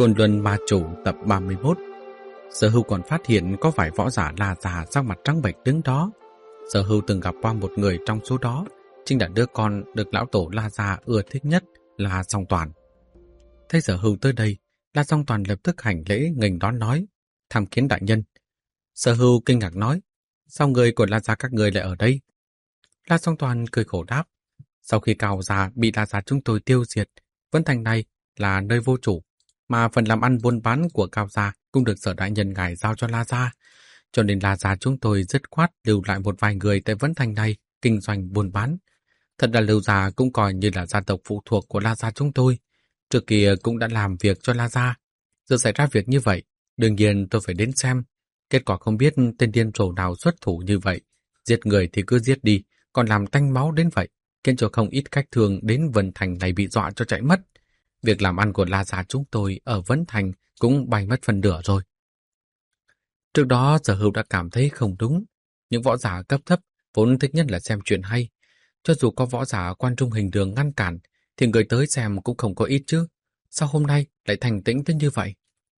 Côn Luân Ma Chủ tập 31. Sở Hưu còn phát hiện có vài võ giả La già sắc mặt trắng bệch đứng đó. Sở Hưu từng gặp qua một người trong số đó, chính là đứa con được lão tổ La già ưa thích nhất là Song Toàn. Thấy Sở Hưu tới đây, La Song Toàn lập tức hành lễ nghênh đón nói: "Tham kiến đại nhân." Sở Hưu kinh ngạc nói: "Sao người của La gia các người lại ở đây?" La Song Toàn cười khổ đáp: "Sau khi Cao gia bị La gia chúng tôi tiêu diệt, Vân Thành này là nơi vô chủ, mà phần làm ăn buôn bán của Cao gia cũng được Sở đại nhân ngài giao cho La gia, cho nên La gia chúng tôi dứt khoát lưu lại một vài người tại Vân Thành này kinh doanh buôn bán. Thật ra Lưu gia cũng coi như là gia tộc phụ thuộc của La gia chúng tôi, trước kia cũng đã làm việc cho La gia. Giờ xảy ra việc như vậy, đương nhiên tôi phải đến xem. Kết quả không biết tên điên rồ nào xuất thủ như vậy, giết người thì cứ giết đi, còn làm tanh máu đến vậy, khiến cho không ít khách thường đến Vân Thành này bị dọa cho chạy mất. Việc làm ăn của La gia chúng tôi ở Vân Thành cũng bay mất phần nửa rồi." Trước đó Sở Hưu đã cảm thấy không đúng. Những võ giả cấp thấp vốn thích nhất là xem chuyện hay. Cho dù có võ giả quan trung hình đường ngăn cản, thì người tới xem cũng không có ít chứ. Sao hôm nay lại thành tĩnh tới như vậy?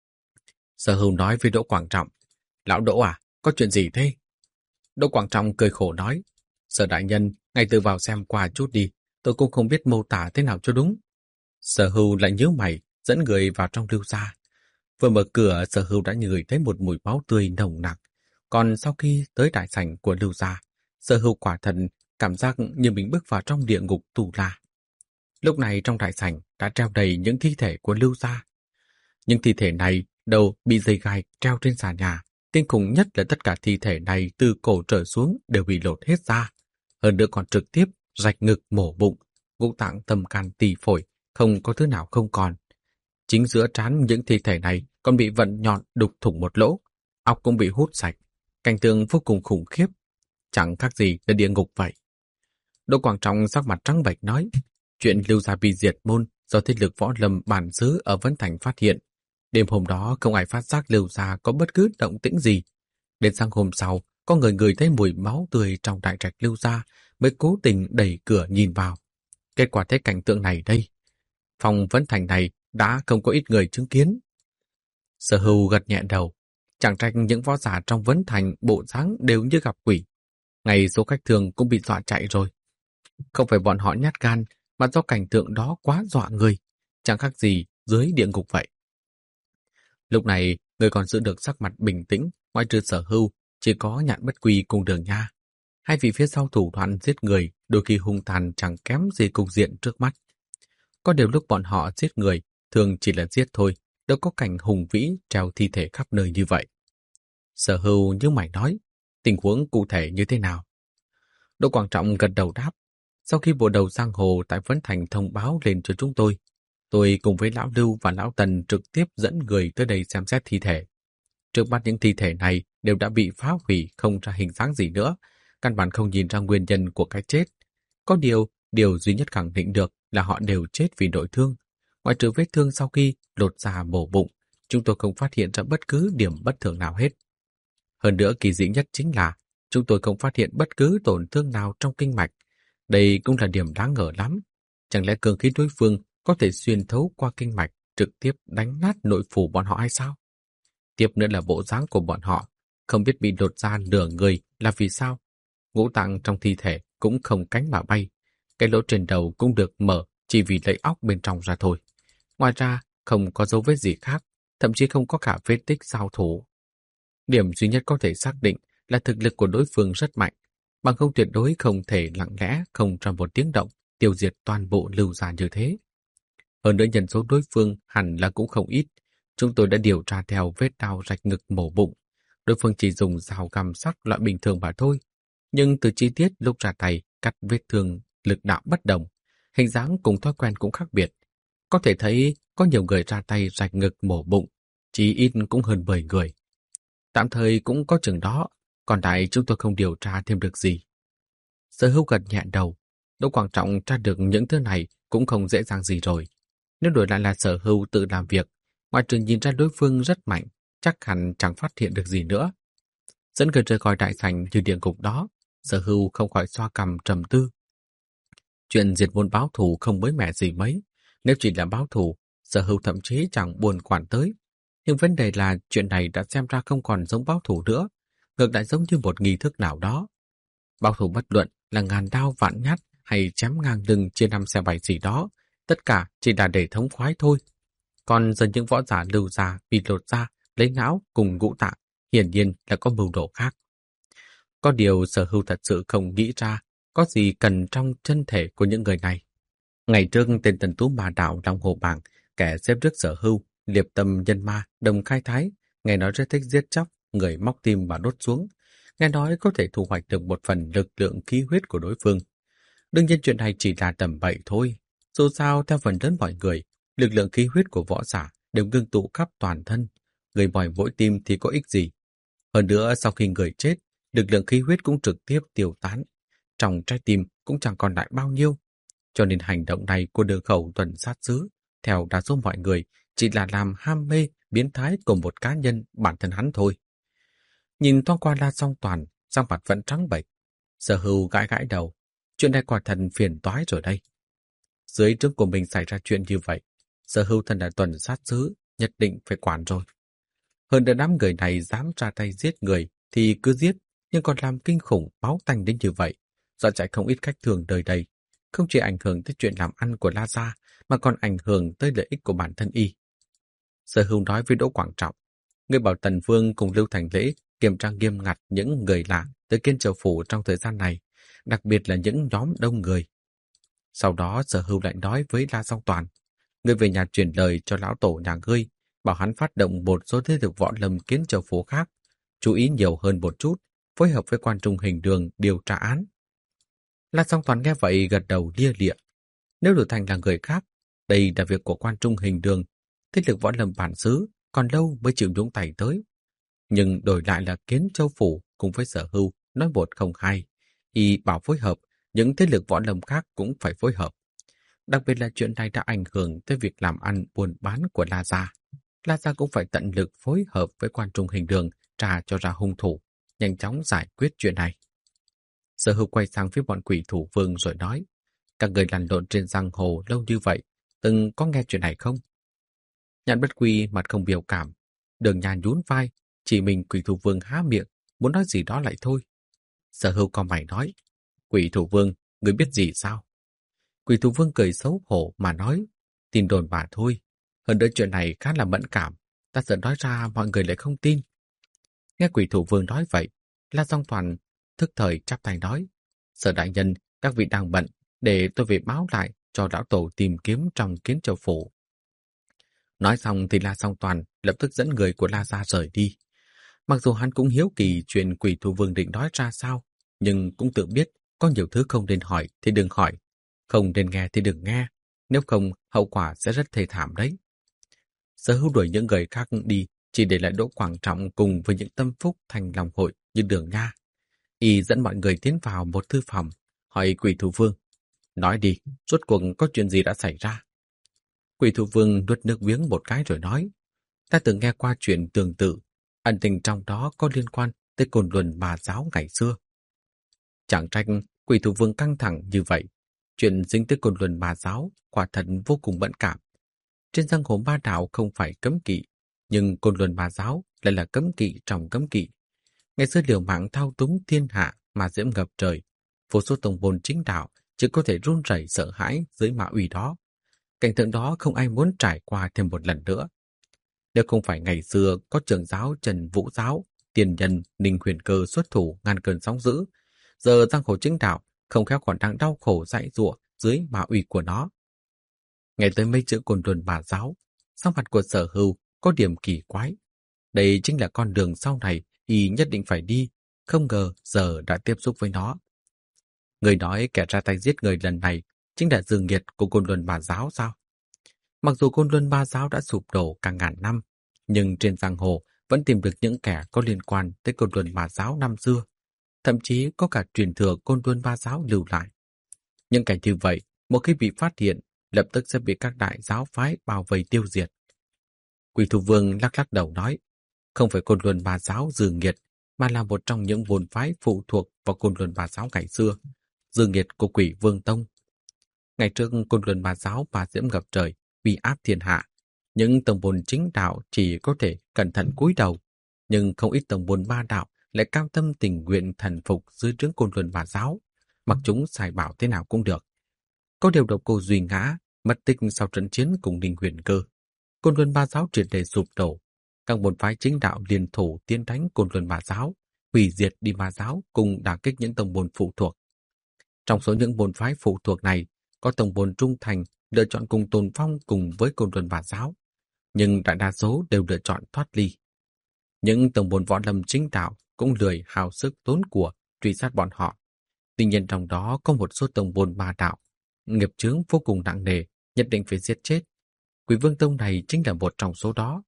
Sở Hưu nói với Đỗ Quảng Trọng: "Lão Đỗ à, có chuyện gì thế?" Đỗ Quảng Trọng cười khổ nói: "Sở đại nhân, ngay từ vào xem qua chút đi, tôi cũng không biết mô tả thế nào cho đúng." Sở Hưu lại nhíu mày, dẫn người vào trong Lưu gia. Vừa mở cửa, Sở Hưu đã ngửi thấy một mùi máu tươi nồng nặc. Còn sau khi tới đại sảnh của Lưu gia, Sở Hưu quả thật cảm giác như mình bước vào trong địa ngục tù la. Lúc này trong đại sảnh đã treo đầy những thi thể của Lưu gia. Những thi thể này đầu bị dây gai treo trên sàn nhà. Kinh khủng nhất là tất cả thi thể này từ cổ trở xuống đều bị lột hết ra. Hơn nữa còn trực tiếp rạch ngực mổ bụng, ngũ tạng tâm can tỳ phổi, không có thứ nào không còn. Chính giữa trán những thi thể này còn bị vận nhọn đục thủng một lỗ, óc cũng bị hút sạch. Cảnh tượng vô cùng khủng khiếp, chẳng khác gì là địa ngục vậy. Đỗ Quảng Trọng sắc mặt trắng bệch nói: "Chuyện Lưu gia bị diệt môn do thế lực võ lâm bản xứ ở Vân Thành phát hiện. Đêm hôm đó không ai phát giác Lưu gia có bất cứ động tĩnh gì. Đến sáng hôm sau, có người ngửi thấy mùi máu tươi trong đại trạch Lưu gia mới cố tình đẩy cửa nhìn vào. Kết quả thấy cảnh tượng này đây. Phòng Vân Thành này đã không có ít người chứng kiến." Sở Hưu gật nhẹ đầu. Chẳng trách những võ giả trong Vân Thành bộ dáng đều như gặp quỷ. Ngay số khách thường cũng bị dọa chạy rồi. Không phải bọn họ nhát gan, mà do cảnh tượng đó quá dọa người, chẳng khác gì dưới địa ngục vậy. Lúc này, người còn giữ được sắc mặt bình tĩnh, ngoại trừ Sở Hưu, chỉ có Nhạn Bất Quy cùng Đường Nha. Hai vị phía sau thủ đoạn giết người, đôi khi hung tàn chẳng kém gì cục diện trước mắt. Có điều lúc bọn họ giết người, thường chỉ là giết thôi, đâu có cảnh hùng vĩ treo thi thể khắp nơi như vậy. Sở Hưu như mày nói: "Tình huống cụ thể như thế nào?" Đỗ Quảng Trọng gật đầu đáp: "Sau khi bộ đầu giang hồ tại Vân Thành thông báo lên cho chúng tôi cùng với Lão Lưu và Lão Tần trực tiếp dẫn người tới đây xem xét thi thể. Trước mắt những thi thể này đều đã bị phá hủy không ra hình dáng gì nữa, căn bản không nhìn ra nguyên nhân của cái chết. Có điều duy nhất khẳng định được là họ đều chết vì nội thương. Ngoại trừ vết thương sau khi lột da mổ bụng, chúng tôi không phát hiện ra bất cứ điểm bất thường nào hết. Hơn nữa kỳ dị nhất chính là chúng tôi không phát hiện bất cứ tổn thương nào trong kinh mạch. Đây cũng là điểm đáng ngờ lắm. Chẳng lẽ cường khí đối phương có thể xuyên thấu qua kinh mạch, trực tiếp đánh nát nội phủ bọn họ hay sao? Tiếp nữa là bộ dáng của bọn họ, không biết bị lột da nửa người là vì sao. Ngũ tạng trong thi thể cũng không cánh mà bay. Cái lỗ trên đầu cũng được mở chỉ vì lấy óc bên trong ra thôi. Ngoài ra, không có dấu vết gì khác, thậm chí không có cả vết tích giao thủ. Điểm duy nhất có thể xác định là thực lực của đối phương rất mạnh, bằng không tuyệt đối không thể lặng lẽ không trong một tiếng động tiêu diệt toàn bộ Lưu gia như thế. Hơn nữa nhân số đối phương hẳn là cũng không ít. Chúng tôi đã điều tra theo vết đao rạch ngực mổ bụng. Đối phương chỉ dùng dao găm sắc loại bình thường mà thôi. Nhưng từ chi tiết lúc ra tay cắt vết thương, lực đạo bất đồng, hình dáng cùng thói quen cũng khác biệt. Có thể thấy có nhiều người ra tay rạch ngực mổ bụng, chí ít cũng hơn 10 người. Tạm thời cũng có chừng đó, còn lại chúng tôi không điều tra thêm được gì. Sở Hưu gật nhẹ đầu. Đỗ Quảng Trọng tra được những thứ này cũng không dễ dàng gì rồi. Nếu đổi lại là Sở Hưu tự làm việc, ngoại trừ nhìn ra đối phương rất mạnh, chắc hẳn chẳng phát hiện được gì nữa. Dẫn người rời khỏi đại sảnh như địa ngục đó, Sở Hưu không khỏi xoa cằm trầm tư. Chuyện diệt môn báo thù không mới mẻ gì mấy. Nếu chỉ là báo thù, Sở Hưu thậm chí chẳng buồn quản tới. Nhưng vấn đề là chuyện này đã xem ra không còn giống báo thù nữa, ngược lại giống như một nghi thức nào đó. Báo thù bất luận là ngàn đao vạn nhát hay chém ngang lưng chia năm xẻ bảy gì đó, tất cả chỉ là để thống khoái thôi. Còn giờ những võ giả lưu ra bị lột da, lấy não cùng ngũ tạng, hiển nhiên là có mưu đồ khác. Có điều Sở Hưu thật sự không nghĩ ra có gì cần trong chân thể của những người này. Ngày trước tên Tần Tú Ma Đạo Long Hồ Bảng, kẻ xếp trước Sở Hưu, liệp tâm nhân ma, đồng khai thái, nghe nói rất thích giết chóc, người móc tim và đốt xuống. Nghe nói có thể thu hoạch được một phần lực lượng khí huyết của đối phương. Đương nhiên chuyện này chỉ là tầm bậy thôi. Dù sao, theo phần lớn mọi người, lực lượng khí huyết của võ giả đều ngưng tụ khắp toàn thân. Người mỏi mỗi tim thì có ích gì? Hơn nữa, sau khi người chết, lực lượng khí huyết cũng trực tiếp tiêu tán. Trong trái tim cũng chẳng còn lại bao nhiêu. Cho nên hành động này của Đường Khẩu tuần sát xứ, theo đa số mọi người, chỉ là làm ham mê, biến thái của một cá nhân bản thân hắn thôi. Nhìn thoáng qua La Song Toàn, sắc mặt vẫn trắng bệch. Sở Hưu gãi gãi đầu. Chuyện này quả thật phiền toái rồi đây. Dưới trướng của mình xảy ra chuyện như vậy, Sở Hưu thân là tuần sát xứ, nhất định phải quản rồi. Hơn nữa đám người này dám ra tay giết người thì cứ giết, nhưng còn làm kinh khủng máu tanh đến như vậy, dọa chạy không ít khách thường đời đây. Không chỉ ảnh hưởng tới chuyện làm ăn của La Gia, mà còn ảnh hưởng tới lợi ích của bản thân y. Sở Hưu nói với Đỗ Quảng Trọng, người bảo Tần Vương cùng Lưu Thành Lễ kiểm tra nghiêm ngặt những người lạ tới Kiên Châu Phủ trong thời gian này, đặc biệt là những nhóm đông người. Sau đó Sở Hưu lại nói với La Song Toàn, người về nhà truyền lời cho lão tổ nhà ngươi, bảo hắn phát động một số thế lực võ lâm Kiến Châu Phủ khác, chú ý nhiều hơn một chút, phối hợp với quan trung hình đường điều tra án. La Song Toàn nghe vậy gật đầu lia lịa. Nếu đổi thành là người khác, đây là việc của quan trung hình đường, thế lực võ lâm bản xứ còn lâu mới chịu nhúng tay tới. Nhưng đổi lại là Kiến Châu Phủ cùng với Sở Hưu nói một không hai, y bảo phối hợp, những thế lực võ lâm khác cũng phải phối hợp. Đặc biệt là chuyện này đã ảnh hưởng tới việc làm ăn buôn bán của La Gia. La Gia cũng phải tận lực phối hợp với quan trung hình đường tra cho ra hung thủ, nhanh chóng giải quyết chuyện này. Sở Hưu quay sang phía bọn Quỷ Thủ Vương rồi nói, các người lăn lộn trên giang hồ lâu như vậy, từng có nghe chuyện này không? Nhạn Bất Quy mặt không biểu cảm, Đường Nhàn nhún vai, chỉ mình Quỷ Thủ Vương há miệng, muốn nói gì đó lại thôi. Sở Hưu cau mày nói, Quỷ Thủ Vương, người biết gì sao? Quỷ Thủ Vương cười xấu hổ mà nói, tin đồn mà thôi. Hơn nữa chuyện này khá là mẫn cảm, ta sợ nói ra mọi người lại không tin. Nghe Quỷ Thủ Vương nói vậy, La Song Toàn thức thời chắp tay nói, Sở đại nhân, các vị đang bận, để tôi về báo lại cho lão tổ tìm kiếm trong Kiến Châu Phủ. Nói xong thì La Song Toàn lập tức dẫn người của La Gia rời đi. Mặc dù hắn cũng hiếu kỳ chuyện Quỷ Thủ Vương định nói ra sao, nhưng cũng tự biết có nhiều thứ không nên hỏi thì đừng hỏi, không nên nghe thì đừng nghe, nếu không hậu quả sẽ rất thê thảm đấy. Sở Hưu đuổi những người khác đi, chỉ để lại Đỗ Quảng Trọng cùng với những tâm phúc thành lòng hội như Đường Nha. Y dẫn mọi người tiến vào một thư phòng, hỏi Quỷ Thủ Vương, nói đi, rốt cuộc có chuyện gì đã xảy ra? Quỷ Thủ Vương nuốt nước miếng một cái rồi nói, ta từng nghe qua chuyện tương tự, ẩn tình trong đó có liên quan tới Côn Luân Bà Giáo ngày xưa. Chẳng trách Quỷ Thủ Vương căng thẳng như vậy, chuyện dính tới Côn Luân Bà Giáo quả thật vô cùng mẫn cảm. Trên giang hồ ba đạo không phải cấm kỵ, nhưng Côn Luân Bà Giáo lại là cấm kỵ trong cấm kỵ. Ngày xưa liều mạng thao túng thiên hạ mà diễm ngập trời, vô số tông môn chính đạo chỉ có thể run rẩy sợ hãi dưới mã uy đó. Cảnh tượng đó không ai muốn trải qua thêm một lần nữa. Nếu không phải ngày xưa có trưởng giáo Trần Vũ Giáo, tiền nhân Ninh Huyền Cơ xuất thủ ngăn cơn sóng dữ, giờ giang hồ chính đạo không khéo còn đang đau khổ dãi dụa dưới mã uy của nó. Nghe tới mấy chữ Côn Luân Bà Giáo, sắc mặt của Sở Hưu có điểm kỳ quái. Đây chính là con đường sau này y nhất định phải đi, không ngờ giờ đã tiếp xúc với nó. Người nói kẻ ra tay giết người lần này chính là dương nghiệt của Côn Luân Bà Giáo sao? Mặc dù Côn Luân Bà Giáo đã sụp đổ cả ngàn năm, nhưng trên giang hồ vẫn tìm được những kẻ có liên quan tới Côn Luân Bà Giáo năm xưa. Thậm chí có cả truyền thừa Côn Luân Bà Giáo lưu lại. Những kẻ như vậy, một khi bị phát hiện, lập tức sẽ bị các đại giáo phái bao vây tiêu diệt. Quỷ Thủ Vương lắc lắc đầu nói, không phải Côn Luân Bà Giáo Dương Nghiệt, mà là một trong những môn phái phụ thuộc vào Côn Luân Bà Giáo ngày xưa, Dương Nghiệt của Quỷ Vương Tông. Ngày trước Côn Luân Bà Giáo bà diễm ngập trời, uy áp thiên hạ, Những tông môn chính đạo chỉ có thể cẩn thận cúi đầu, nhưng không ít tông môn ma đạo lại cam tâm tình nguyện thần phục dưới trướng Côn Luân Ma giáo, mặc chúng sai bảo thế nào cũng được. Có điều Độc Cô Duy ngã, mất tích sau trận chiến cùng Ninh Huyền Cơ. Côn Luân Ma giáo triệt để sụp đổ, các môn phái chính đạo liên thủ tiến đánh Côn Luân Ma giáo, hủy diệt đi Ma giáo cùng đả kích những tông môn phụ thuộc. Trong số những môn phái phụ thuộc này, có tông môn trung thành lựa chọn cùng tồn vong cùng với Côn Luân Ma giáo, nhưng đại đa số đều lựa chọn thoát ly. Những tông môn võ lâm chính đạo cũng lười hao sức tốn của truy sát bọn họ. Tuy nhiên trong đó có một số tông môn ma đạo, nghiệp chướng vô cùng nặng nề, nhất định phải giết chết. Quỷ Vương Tông này chính là một trong số đó.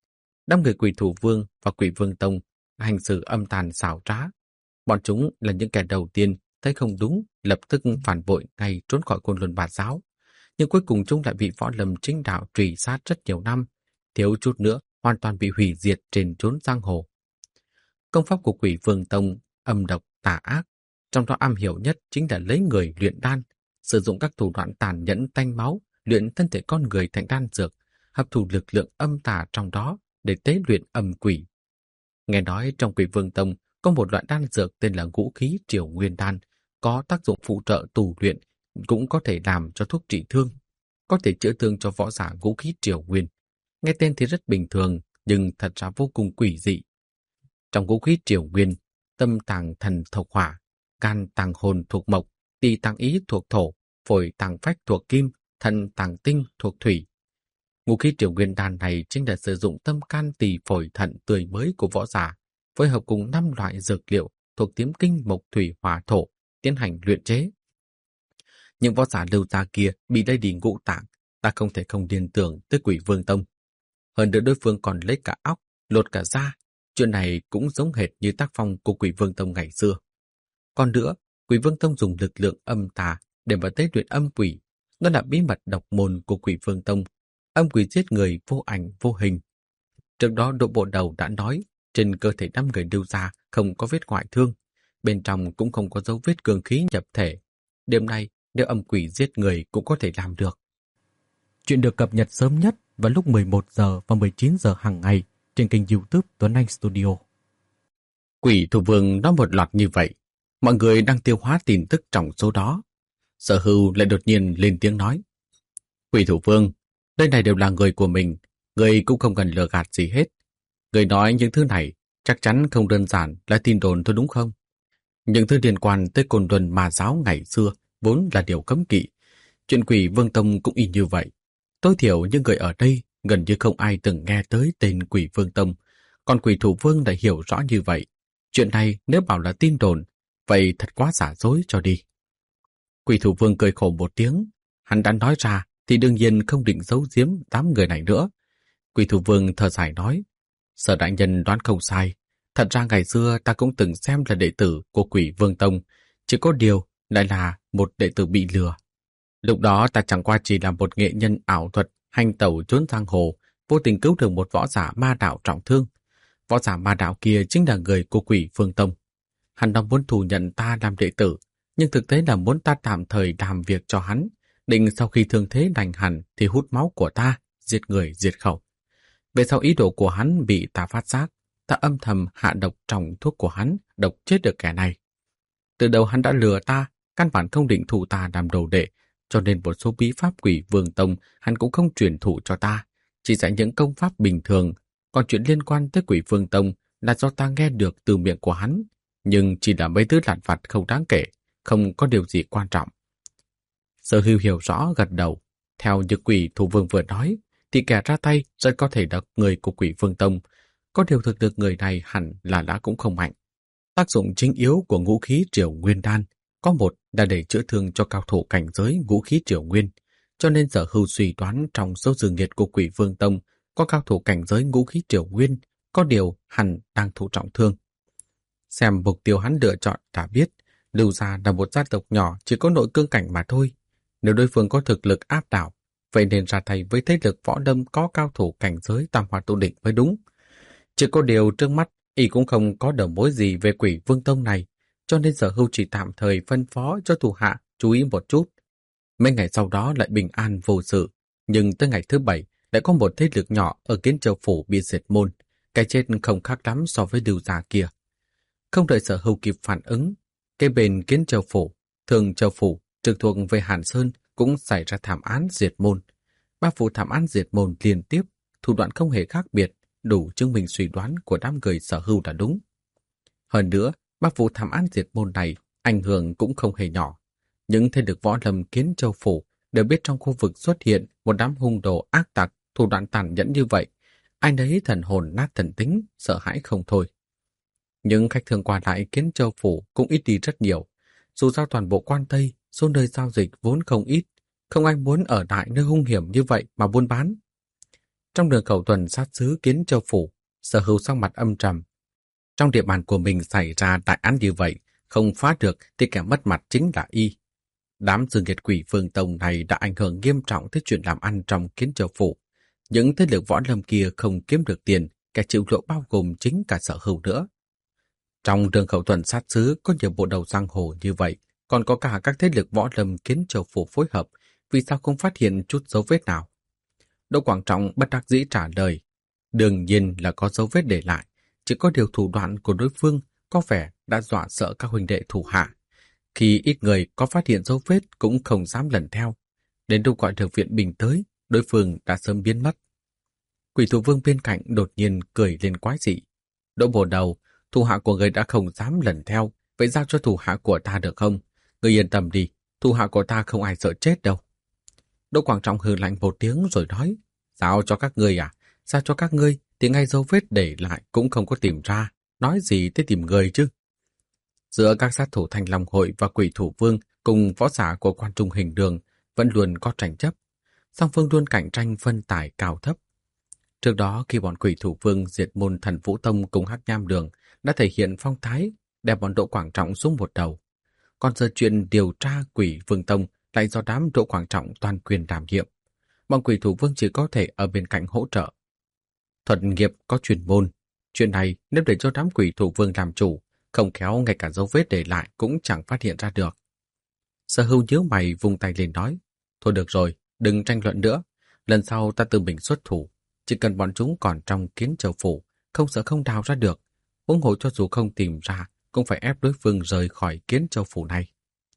Đám người Quỷ Thủ Vương và Quỷ Vương Tông hành xử âm tàn xảo trá. Bọn chúng là những kẻ đầu tiên thấy không đúng, lập tức phản bội ngay trốn khỏi Côn Luân Ma giáo. Nhưng cuối cùng chúng lại bị võ lâm chính đạo truy sát rất nhiều năm, thiếu chút nữa hoàn toàn bị hủy diệt trên chốn giang hồ. Công pháp của Quỷ Vương Tông âm độc tà ác, trong đó am hiểu nhất chính là lấy người luyện đan, sử dụng các thủ đoạn tàn nhẫn tanh máu, luyện thân thể con người thành đan dược, hấp thụ lực lượng âm tà trong đó để tế luyện âm quỷ. Nghe nói trong Quỷ Vương Tông có một loại đan dược tên là ngũ khí triều nguyên đan, có tác dụng phụ trợ tù luyện, cũng có thể làm cho thuốc trị thương, có thể chữa thương cho võ giả ngũ khí triều nguyên. Nghe tên thì rất bình thường, nhưng thật ra vô cùng quỷ dị. Trong ngũ khí triều nguyên, tâm tàng thần thuộc hỏa, gan tàng hồn thuộc mộc, tỳ tàng ý thuộc thổ, phổi tàng phách thuộc kim, thận tàng tinh thuộc thủy. Ngũ khí triều nguyên đan này chính là sử dụng tâm can tỳ phổi thận tươi mới của võ giả, phối hợp cùng 5 loại dược liệu thuộc tím kinh mộc thủy hỏa thổ tiến hành luyện chế. Những võ giả lưu gia kia bị lây đi ngũ tạng, ta không thể không liên tưởng tới Quỷ Vương Tông. Hơn nữa đối phương còn lấy cả óc, lột cả da. Chuyện này cũng giống hệt như tác phong của Quỷ Vương Tông ngày xưa. Còn nữa, Quỷ Vương Tông dùng lực lượng âm tà để mà tế luyện âm quỷ. Đó là bí mật độc môn của Quỷ Vương Tông. Âm quỷ giết người vô ảnh vô hình. Trước đó Độ Bộ Đầu đã nói, trên cơ thể 5 người lưu gia không có vết ngoại thương, bên trong cũng không có dấu vết cường khí nhập thể. Điểm này, nếu âm quỷ giết người cũng có thể làm được. Chuyện được cập nhật sớm nhất vào lúc 11 giờ và 19 giờ hàng ngày trên kênh YouTube Tuấn Anh Studio. Quỷ Thủ Vương nói một loạt như vậy, mọi người đang tiêu hóa tin tức trong số đó. Sở Hưu lại đột nhiên lên tiếng nói: Quỷ Thủ Vương, đây này đều là người của mình, người cũng không cần lừa gạt gì hết. Người nói những thứ này chắc chắn không đơn giản là tin đồn thôi đúng không? Những thứ liên quan tới Côn Luân Ma giáo ngày xưa vốn là điều cấm kỵ. Chuyện Quỷ Vương Tông cũng y như vậy. Tối thiểu những người ở đây gần như không ai từng nghe tới tên Quỷ Vương Tông, còn Quỷ Thủ Vương lại hiểu rõ như vậy. Chuyện này nếu bảo là tin đồn, vậy thật quá giả dối cho đi. Quỷ Thủ Vương cười khổ một tiếng, hắn đã nói ra thì đương nhiên không định giấu giếm đám người này nữa. Quỷ Thủ Vương thở dài nói: Sở đại nhân đoán không sai, thật ra ngày xưa ta cũng từng xem là đệ tử của Quỷ Vương Tông, chỉ có điều lại là một đệ tử bị lừa. Lúc đó ta chẳng qua chỉ là một nghệ nhân ảo thuật hành tẩu trốn giang hồ, vô tình cứu được một võ giả ma đạo trọng thương. Võ giả ma đạo kia chính là người của Quỷ Vương Tông. Hắn đang muốn thu nhận ta làm đệ tử, nhưng thực tế là muốn ta tạm thời làm việc cho hắn, định sau khi thương thế lành hẳn thì hút máu của ta, diệt người diệt khẩu. Về sau ý đồ của hắn bị ta phát giác, ta âm thầm hạ độc trong thuốc của hắn, độc chết được kẻ này. Từ đầu hắn đã lừa ta, căn bản không định thu ta làm đồ đệ, cho nên một số bí pháp Quỷ Vương Tông hắn cũng không truyền thụ cho ta, chỉ dạy những công pháp bình thường. Còn chuyện liên quan tới Quỷ Vương Tông là do ta nghe được từ miệng của hắn, nhưng chỉ là mấy thứ lặt vặt không đáng kể, không có điều gì quan trọng. Sở Hưu hiểu rõ gật đầu. Theo như Quỷ Thủ Vương vừa nói, thì kẻ ra tay rất có thể là người của Quỷ Vương Tông. Có điều thực lực người này hẳn là đã cũng không mạnh. Tác dụng chính yếu của ngũ khí triều nguyên đan có một là để chữa thương cho cao thủ cảnh giới ngũ khí triều nguyên, cho nên Sở Hưu suy đoán trong số dương nghiệt của Quỷ Vương Tông có cao thủ cảnh giới ngũ khí triều nguyên, có điều hẳn đang thụ trọng thương. Xem mục tiêu hắn lựa chọn đã biết, Lưu gia là một gia tộc nhỏ chỉ có nội cương cảnh mà thôi. Nếu đối phương có thực lực áp đảo, vậy nên ra tay với thế lực võ lâm có cao thủ cảnh giới tam hoa tụ định mới đúng. Chỉ có điều trước mắt y cũng không có đầu mối gì về Quỷ Vương Tông này, cho nên Sở Hưu chỉ tạm thời phân phó cho thủ hạ chú ý một chút. Mấy ngày sau đó lại bình an vô sự, nhưng tới ngày thứ 7 lại có một thế lực nhỏ ở Kiến Châu Phủ bị diệt môn, cái chết không khác lắm so với Lưu gia kia. Không đợi Sở Hưu kịp phản ứng, cái bên Kiến Châu Phủ, Thường Châu Phủ trực thuộc về Hàn Sơn cũng xảy ra thảm án diệt môn. 3 vụ thảm án diệt môn liên tiếp, thủ đoạn không hề khác biệt, đủ chứng minh suy đoán của đám người Sở Hưu là đúng. Hơn nữa, 3 vụ thảm án diệt môn này ảnh hưởng cũng không hề nhỏ. Những thế lực võ lâm Kiến Châu Phủ đều biết trong khu vực xuất hiện một đám hung đồ ác tặc, thủ đoạn tàn nhẫn như vậy. Ai nấy thần hồn nát thần tính, sợ hãi không thôi. Những khách thường qua lại Kiến Châu Phủ cũng ít đi rất nhiều. Dù sao toàn bộ quan Tây, số nơi giao dịch vốn không ít, không ai muốn ở lại nơi hung hiểm như vậy mà buôn bán. Trong đường khẩu tuần sát xứ Kiến Châu Phủ, Sở Hưu sắc mặt âm trầm. Trong địa bàn của mình xảy ra đại án như vậy, không phá được thì kẻ mất mặt chính là y. Đám dương nghiệt quỷ Phương Tông này đã ảnh hưởng nghiêm trọng tới chuyện làm ăn trong Kiến Châu Phủ. Những thế lực võ lâm kia không kiếm được tiền, kẻ chịu lỗ bao gồm chính cả Sở Hưu nữa. Trong đường khẩu tuần sát xứ có nhiều bộ đầu giang hồ như vậy, còn có cả các thế lực võ lâm Kiến Châu Phủ phối hợp, vì sao không phát hiện chút dấu vết nào? Đỗ Quảng Trọng bất đắc dĩ trả lời, đương nhiên là có dấu vết để lại, chỉ có điều thủ đoạn của đối phương có vẻ đã dọa sợ các huynh đệ thủ hạ. Khi ít người có phát hiện dấu vết cũng không dám lần theo. Đến lúc gọi được viện binh tới, đối phương đã sớm biến mất. Quỷ thủ vương bên cạnh đột nhiên cười lên quái dị. Đỗ bồ đầu, thủ hạ của người đã không dám lần theo, vậy giao cho thủ hạ của ta được không? Người yên tâm đi, thủ hạ của ta không ai sợ chết đâu. Đỗ Quảng Trọng hừ lạnh một tiếng rồi nói, giao cho các ngươi à? Giao cho các ngươi thì ngay dấu vết để lại cũng không có tìm ra, nói gì tới tìm người chứ? Giữa các sát thủ Thanh Long Hội và Quỷ Thủ Vương cùng võ giả của Quan Trung Hình Đường vẫn luôn có tranh chấp, song phương luôn cạnh tranh phân tài cao thấp. Trước đó khi bọn Quỷ Thủ Vương diệt môn Thần Vũ Tông cùng Hắc Nham Đường đã thể hiện phong thái, đè bọn Đỗ Quảng Trọng xuống một đầu. Còn giờ chuyện điều tra Quỷ Vương Tông lại do đám Đỗ Quảng Trọng toàn quyền đảm nhiệm. Bọn Quỷ Thủ Vương chỉ có thể ở bên cạnh hỗ trợ. Thuật nghiệp có chuyên môn, chuyện này nếu để cho đám Quỷ Thủ Vương làm chủ, không khéo ngay cả dấu vết để lại cũng chẳng phát hiện ra được. Sở Hưu nhíu mày vung tay lên nói, thôi được rồi, đừng tranh luận nữa, lần sau ta tự mình xuất thủ, chỉ cần bọn chúng còn trong Kiến Châu Phủ, không sợ không đào ra được, huống hồ cho dù không tìm ra, cũng phải ép đối phương rời khỏi Kiến Châu Phủ này.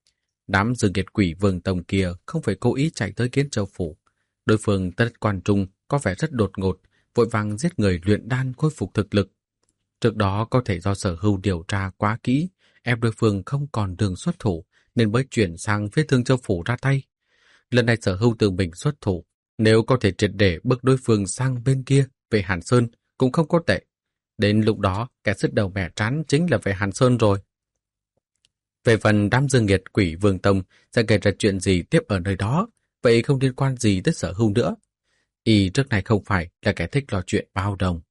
Đám dương nghiệt quỷ Vương Tông kia không phải cố ý chạy tới Kiến Châu Phủ, đối phương Tất Quan Trung có vẻ rất đột ngột, vội vàng giết người luyện đan khôi phục thực lực. Trước đó có thể do Sở Hưu điều tra quá kỹ, ép đối phương không còn đường xuất thủ, nên mới chuyển sang phía Thương Châu Phủ ra tay. Lần này Sở Hưu tự mình xuất thủ, nếu có thể triệt để bước đối phương sang bên kia, về Hàn Sơn, cũng không có tệ. Đến lúc đó, kẻ sứt đầu mẻ trán chính là về Hàn Sơn rồi. Về phần đám dương nghiệt quỷ Vương Tông sẽ gây ra chuyện gì tiếp ở nơi đó, vậy không liên quan gì tới Sở Hưu nữa. Y trước này không phải là kẻ thích lo chuyện bao đồng.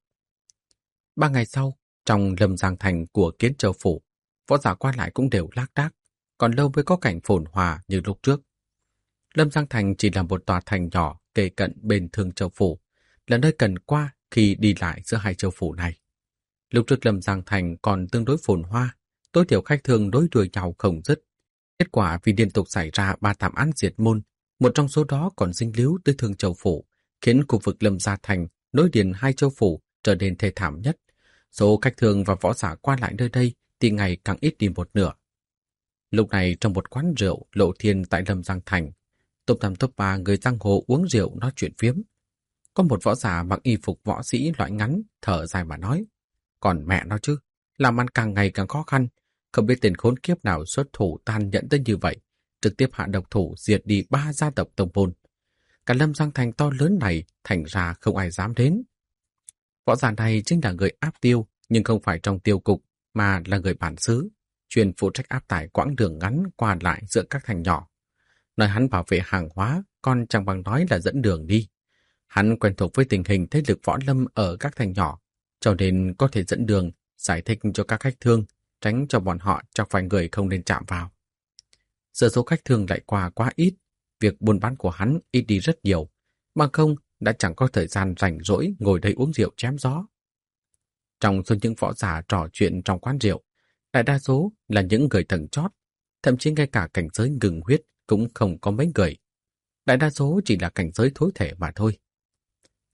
3 ngày sau, trong Lâm Giang Thành của Kiến Châu Phủ, võ giả qua lại cũng đều lác đác, còn lâu mới có cảnh phồn hòa như lúc trước. Lâm Giang Thành chỉ là một tòa thành nhỏ kề cận bên Thương Châu Phủ, là nơi cần qua khi đi lại giữa hai châu phủ này. Lúc trước Lâm Giang Thành còn tương đối phồn hoa, tối thiểu khách thương đối đuổi nhau không dứt. Kết quả vì liên tục xảy ra 3 thảm án diệt môn, một trong số đó còn dính líu tới Thương Châu Phủ, khiến khu vực Lâm Gia Thành nối liền hai châu phủ trở nên thê thảm nhất. Số khách thương và võ giả qua lại nơi đây thì ngày càng ít đi một nửa. Lúc này trong một quán rượu Lộ Thiên tại Lâm Giang Thành, top 5 top 3 người giang hồ uống rượu nói chuyện phiếm. Có một võ giả mặc y phục võ sĩ loại ngắn thở dài mà nói, còn mẹ nó chứ, làm ăn càng ngày càng khó khăn, không biết tên khốn kiếp nào xuất thủ tàn nhẫn tới như vậy, trực tiếp hạ độc thủ diệt đi 3 gia tộc tông môn. Cả Lâm Giang Thành to lớn này thành ra không ai dám đến. Võ giả này chính là người áp tiêu, nhưng không phải trong tiêu cục, mà là người bản xứ, chuyên phụ trách áp tải quãng đường ngắn qua lại giữa các thành nhỏ. Nói hắn bảo vệ hàng hóa, còn chẳng bằng nói là dẫn đường đi. Hắn quen thuộc với tình hình thế lực võ lâm ở các thành nhỏ, cho nên có thể dẫn đường, giải thích cho các khách thương, tránh cho bọn họ chọc phải người không nên chạm vào. Giờ số khách thương lại qua quá ít, việc buôn bán của hắn ít đi rất nhiều, bằng không đã chẳng có thời gian rảnh rỗi ngồi đây uống rượu chém gió. Trong số những võ giả trò chuyện trong quán rượu, đại đa số là những người tầng chót, thậm chí ngay cả cảnh giới ngừng huyết cũng không có mấy người. Đại đa số chỉ là cảnh giới thối thể mà thôi.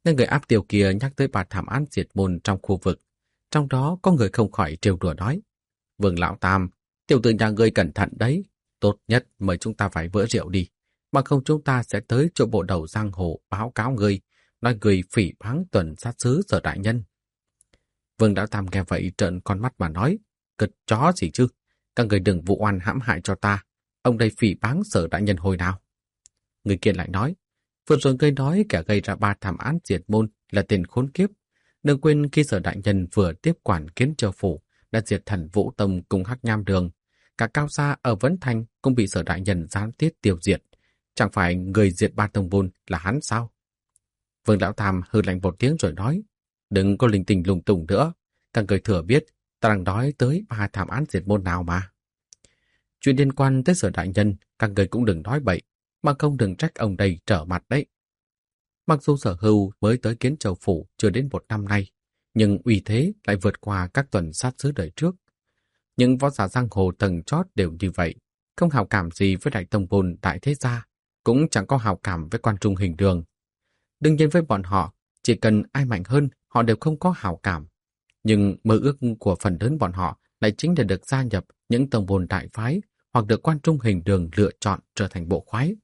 Nên người áp tiêu kia nhắc tới 3 thảm án diệt môn trong khu vực. Trong đó có người không khỏi trêu đùa nói: Vương Lão Tam, tiểu tử nhà ngươi cẩn thận đấy. Tốt nhất mời chúng ta vài bữa rượu đi. Bằng không chúng ta sẽ tới chỗ bộ đầu giang hồ báo cáo ngươi, nói người phỉ báng tuần sát sứ Sở đại nhân. Vương Lão Tam nghe vậy trợn con mắt mà nói: Cất chó gì chứ? Các người đừng vụ oan hãm hại cho ta. Ông đây phỉ báng Sở đại nhân hồi nào? Người kia lại nói: Vừa rồi ngươi nói kẻ gây ra 3 thảm án diệt môn là tên khốn kiếp. Đừng quên khi Sở đại nhân vừa tiếp quản Kiến Châu phủ đã diệt Thần Vũ Tông cùng Hắc Nham Đường. Cả Cao Gia ở Vấn Thành cũng bị Sở đại nhân gián tiếp tiêu diệt. Chẳng phải người diệt 3 tông môn là hắn sao? Vương Lão Tam hừ lạnh một tiếng rồi nói: Đừng có linh tinh lung tung nữa. Các người thừa biết ta đang nói tới 3 thảm án diệt môn nào mà. Chuyện liên quan tới Sở đại nhân, các người cũng đừng nói bậy, mà không đừng trách ông đây trở mặt đấy. Mặc dù Sở Hưu mới tới Kiến Châu phủ chưa đến 1 năm nay, nhưng uy thế lại vượt qua các tuần sát sứ đời trước. Những võ giả giang hồ tầng chót đều như vậy, không hào cảm gì với đại tông môn đại thế gia, cũng chẳng có hào cảm với quan trung Hình Đường. Đương nhiên với bọn họ, chỉ cần ai mạnh hơn, họ đều không có hào cảm. Nhưng mơ ước của phần lớn bọn họ lại chính là được gia nhập những tông môn đại phái hoặc được quan trung Hình Đường lựa chọn trở thành bộ khoái.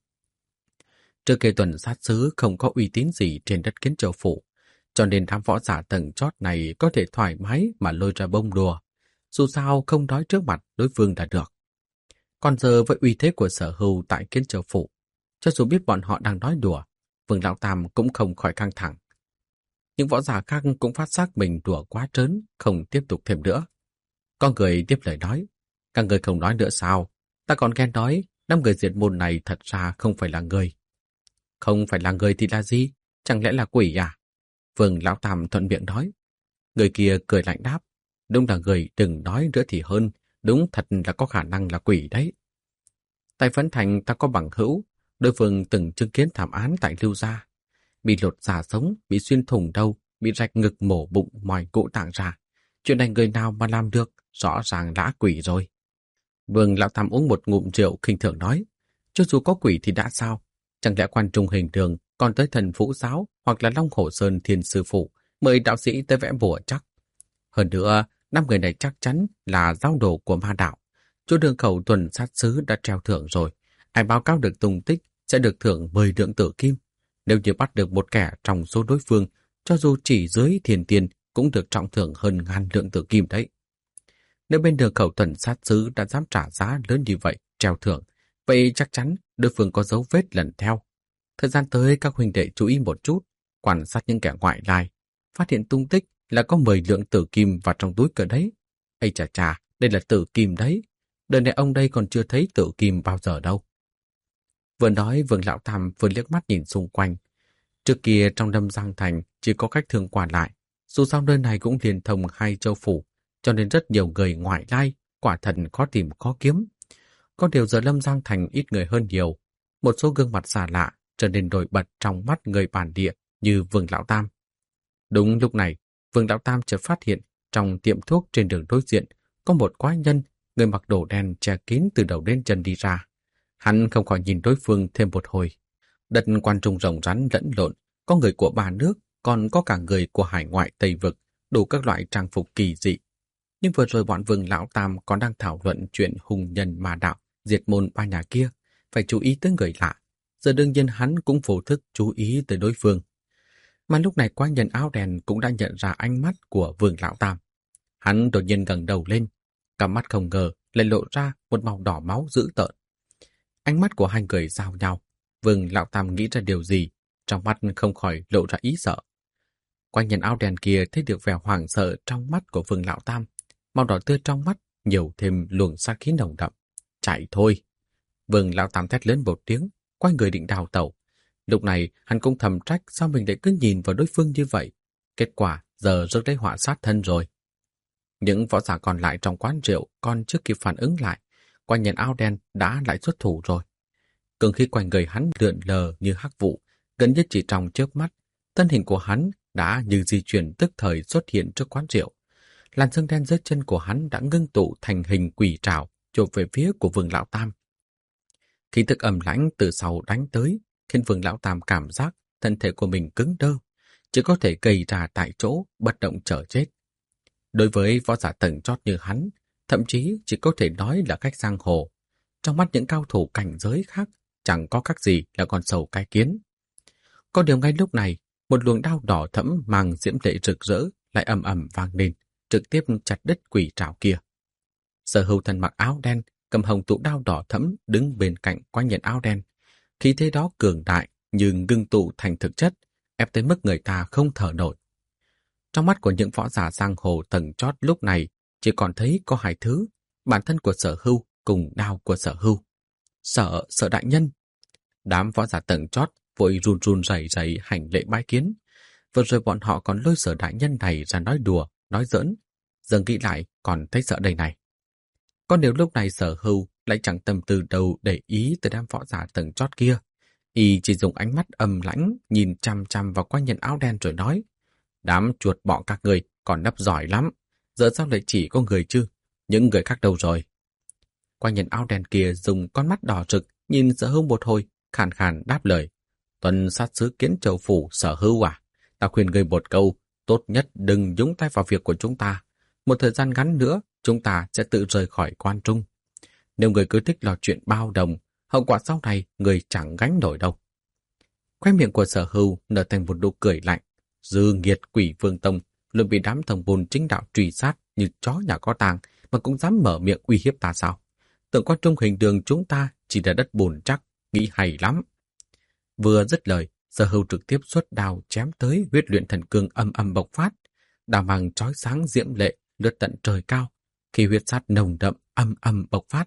Trước kia tuần sát sứ không có uy tín gì trên đất Kiến Châu phủ, cho nên đám võ giả tầng chót này có thể thoải mái mà lôi ra bông đùa. Dù sao không nói trước mặt đối phương đã được. Còn giờ với uy thế của Sở Hưu tại Kiến Châu phủ, cho dù biết bọn họ đang nói đùa, Vương Lão Tam cũng không khỏi căng thẳng. Những võ giả khác cũng phát giác mình đùa quá trớn, không tiếp tục thêm nữa. Có người tiếp lời nói: Các người không nói nữa sao? Ta còn nghe nói 5 người diệt môn này thật ra không phải là người. Không phải là người thì là gì? Chẳng lẽ là quỷ à? Vương Lão Tam thuận miệng nói. Người kia cười lạnh đáp: Đúng là người, đừng nói nữa thì hơn. Đúng thật là có khả năng là quỷ đấy. Tại Vấn Thành ta có bằng hữu, đối phương từng chứng kiến thảm án tại Lưu Gia. Bị lột da sống, bị xuyên thủng đầu, bị rạch ngực mổ bụng mọi cụ tạng ra. Chuyện này người nào mà làm được, rõ ràng đã quỷ rồi. Vương Lão Tam uống một ngụm rượu khinh thường nói: Cho dù có quỷ thì đã sao? Chẳng lẽ quan trung Hình Đường còn tới Thần Vũ Giáo hoặc là Long Hổ Sơn Thiên Sư Phụ mời đạo sĩ tới vẽ bùa chắc? Hơn nữa, 5 người này chắc chắn là giáo đồ của ma đạo. Chỗ đường khẩu tuần sát sứ đã treo thưởng rồi. Ai báo cáo được tung tích sẽ được thưởng 10 lượng tử kim. Nếu như bắt được một kẻ trong số đối phương, cho dù chỉ dưới thiền tiền cũng được trọng thưởng hơn 1000 lượng tử kim đấy. Nếu bên đường khẩu tuần sát sứ đã dám trả giá lớn như vậy, treo thưởng, vậy chắc chắn đối phương có dấu vết lần theo. Thời gian tới các huynh đệ chú ý một chút, quan sát những kẻ ngoại lai, phát hiện tung tích là có 10 lượng tử kim vào trong túi cờ đấy. Ây chà chà, đây là tử kim đấy. Đời này ông đây còn chưa thấy tử kim bao giờ đâu. Vừa nói Vương Lão Tam vừa liếc mắt nhìn xung quanh. Trước kia trong Lâm Giang Thành chỉ có khách thường qua lại. Dù sao nơi này cũng liền thông 2 châu phủ, cho nên rất nhiều người ngoại lai, quả thật khó tìm khó kiếm. Có điều giờ Lâm Giang Thành ít người hơn nhiều. Một số gương mặt xa lạ trở nên nổi bật trong mắt người bản địa như Vương Lão Tam. Đúng lúc này, Vương Lão Tam chợt phát hiện trong tiệm thuốc trên đường đối diện có một quái nhân, người mặc đồ đen che kín từ đầu đến chân đi ra. Hắn không khỏi nhìn đối phương thêm một hồi. Đất quan trung rộng rắn lẫn lộn, có người của 3 nước, còn có cả người của hải ngoại Tây Vực, đủ các loại trang phục kỳ dị. Nhưng vừa rồi bọn Vương Lão Tam còn đang thảo luận chuyện hùng nhân ma đạo, diệt môn 3 nhà kia, phải chú ý tới người lạ. Giờ đương nhiên hắn cũng vô thức chú ý tới đối phương. Mà lúc này quái nhân áo đen cũng đã nhận ra ánh mắt của Vương Lão Tam. Hắn đột nhiên ngẩng đầu lên, cả mắt không ngờ lại lộ ra một màu đỏ máu dữ tợn. Ánh mắt của hai người giao nhau. Vương Lão Tam nghĩ ra điều gì, trong mắt không khỏi lộ ra ý sợ. Quái nhân áo đen kia thấy được vẻ hoảng sợ trong mắt của Vương Lão Tam, màu đỏ tươi trong mắt nhiều thêm luồng sát khí nồng đậm. Chạy thôi! Vương Lão Tam thét lớn một tiếng, quay người định đào tẩu. Lúc này hắn cũng thầm trách sao mình lại cứ nhìn vào đối phương như vậy. Kết quả giờ rước lấy họa sát thân rồi. Những võ giả còn lại trong quán rượu còn chưa kịp phản ứng lại, quái nhân áo đen đã lại xuất thủ rồi. Cường khí quanh người hắn lượn lờ như hắc vụ, gần như chỉ trong chớp mắt, thân hình của hắn đã như di chuyển tức thời xuất hiện trước quán rượu. Làn xương đen dưới chân của hắn đã ngưng tụ thành hình quỷ trảo chộp về phía của Vương Lão Tam. Khí tức ầm lãnh từ sau đánh tới, khiến Vương Lão Tam cảm giác thân thể của mình cứng đơ. chỉ có thể gây ra tại chỗ, bất động chờ chết. Đối với võ giả tầng chót như hắn, thậm chí chỉ có thể nói là cách giang hồ. Trong mắt những cao thủ cảnh giới khác, chẳng có các gì là con sầu cái kiến. Có điều ngay lúc này, một luồng đao đỏ thẫm mang diễm lệ rực rỡ lại ầm ầm vang lên, trực tiếp chặt đứt quỷ trảo kia. Sở Hưu thân mặc áo đen, cầm hồng tụ đao đỏ thẫm đứng bên cạnh quanh nhận áo đen. Khí thế đó cường đại nhưng ngưng tụ thành thực chất, ép tới mức người ta không thở nổi. Trong mắt của những võ giả giang hồ tầng chót lúc này chỉ còn thấy có hai thứ, bản thân của Sở Hưu cùng đao của Sở Hưu. Sở đại nhân. Đám võ giả tầng chót vội run run rẩy rẩy hành lễ bái kiến. Vừa rồi bọn họ còn lôi Sở đại nhân này ra nói đùa, nói giỡn. Giờ nghĩ lại còn thấy sợ đây này. Còn nếu lúc này Sở Hưu lại chẳng tâm tư đâu để ý tới đám võ giả tầng chót kia. Y chỉ dùng ánh mắt âm lãnh nhìn chằm chằm vào quan nhân áo đen rồi nói: đám chuột bọ các người còn nấp giỏi lắm. Giờ sao lại chỉ có người chứ? Những người khác đâu rồi? Quan nhân áo đen kia dùng con mắt đỏ rực nhìn Sở Hưu một hồi, khàn khàn đáp lời: tuần sát sứ Kiến Châu phủ Sở Hưu à? Ta khuyên ngươi một câu, tốt nhất đừng nhúng tay vào việc của chúng ta. Một thời gian ngắn nữa, chúng ta sẽ tự rời khỏi quan trung. Nếu người cứ thích lo chuyện bao đồng, hậu quả sau này người chẳng gánh nổi đâu. Khoe miệng của Sở Hưu nở thành một nụ cười lạnh. Dư nghiệt Quỷ Vương Tông luôn bị đám thằng bùn chính đạo truy sát như chó nhà có tang mà cũng dám mở miệng uy hiếp ta sao? Tưởng quan trung hình đường chúng ta chỉ là đất bùn chắc, nghĩ hay lắm. Vừa dứt lời, Sở Hưu trực tiếp xuất đao chém tới, huyết luyện thần cương âm âm bộc phát. Đao mang chói sáng diễm lệ lướt tận trời cao, khi huyết sát nồng đậm âm âm bộc phát.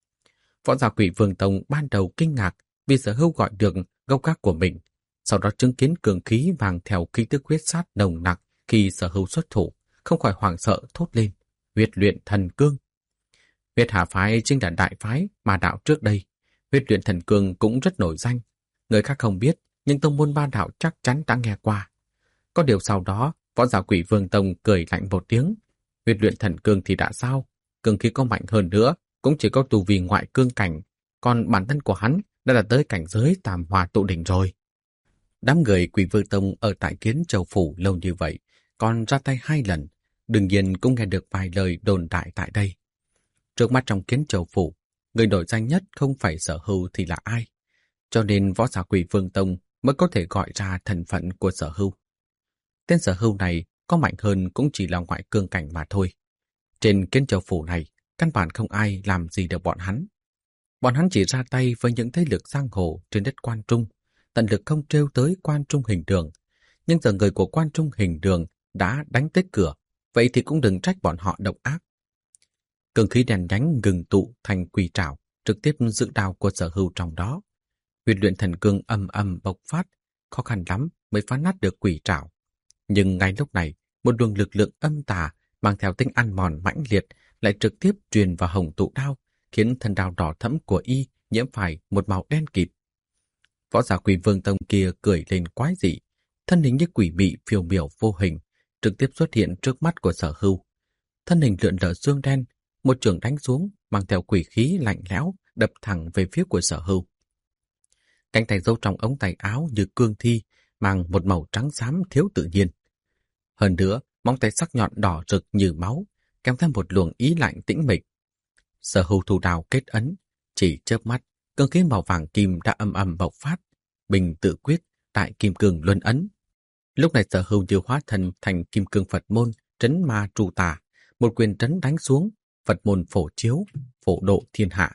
Võ giả Quỷ Vương Tông ban đầu kinh ngạc vì Sở Hưu gọi được gốc gác của mình, sau đó chứng kiến cường khí mang theo khí tức huyết sát nồng nặc khi Sở Hưu xuất thủ, không khỏi hoảng sợ thốt lên: huyết luyện thần cương. Huyết Hà phái chính là đại phái ma đạo trước đây, huyết luyện thần cương cũng rất nổi danh. Người khác không biết, nhưng tông môn ma đạo chắc chắn đã nghe qua. Có điều sau đó, võ giả Quỷ Vương Tông cười lạnh một tiếng: huyết luyện thần cương thì đã sao? Cường khí có mạnh hơn nữa, cũng chỉ có tu vi ngoại cương cảnh, còn bản thân của hắn đã là tới cảnh giới tam hòa tụ đỉnh rồi. Đám người Quỷ Vương Tông ở tại Kiến Châu phủ lâu như vậy, còn ra tay 2 lần, đương nhiên cũng nghe được vài lời đồn đại tại đây. Trước mắt trong Kiến Châu phủ, người nổi danh nhất không phải Sở Hưu thì là ai? Cho nên võ giả Quỷ Vương Tông mới có thể gọi ra thân phận của Sở Hưu. Tên Sở Hưu này có mạnh hơn cũng chỉ là ngoại cương cảnh mà thôi. Trên Kiến Châu phủ này, căn bản không ai làm gì được bọn hắn. Bọn hắn chỉ ra tay với những thế lực giang hồ trên đất Quan Trung, tận lực không trêu tới Quan Trung hình đường. Nhưng giờ người của Quan Trung hình đường đã đánh tới cửa, vậy thì cũng đừng trách bọn họ độc ác. Cường khí đèn nhánh ngừng tụ thành quỷ trảo, trực tiếp giữ đao của Sở Hưu trong đó. Huyết luyện thần cương âm âm bộc phát, khó khăn lắm mới phá nát được quỷ trảo. Nhưng ngay lúc này, một luồng lực lượng âm tà mang theo tính ăn mòn mãnh liệt lại trực tiếp truyền vào hồng tụ đao, khiến thân đao đỏ thẫm của y nhiễm phải một màu đen kịt. Võ giả Quỷ Vương Tông kia cười lên quái dị, thân hình như quỷ mị phiêu miểu vô hình, trực tiếp xuất hiện trước mắt của Sở Hưu. Thân hình lượn lờ xương đen, một chưởng đánh xuống, mang theo quỷ khí lạnh lẽo, đập thẳng về phía của Sở Hưu. Cánh tay giấu trong ống tay áo như cương thi, mang một màu trắng xám thiếu tự nhiên. Hơn nữa, móng tay sắc nhọn đỏ rực như máu, kèm theo một luồng ý lạnh tĩnh mịch. Sở Hưu thủ đao kết ấn, chỉ chớp mắt, cương khí màu vàng kim đã âm âm bộc phát, bình tự quyết, tại kim cương luân ấn. Lúc này Sở Hưu như hóa thân thành kim cương Phật môn, trấn ma trụ tà, một quyền trấn đánh xuống, Phật môn phổ chiếu, phổ độ thiên hạ.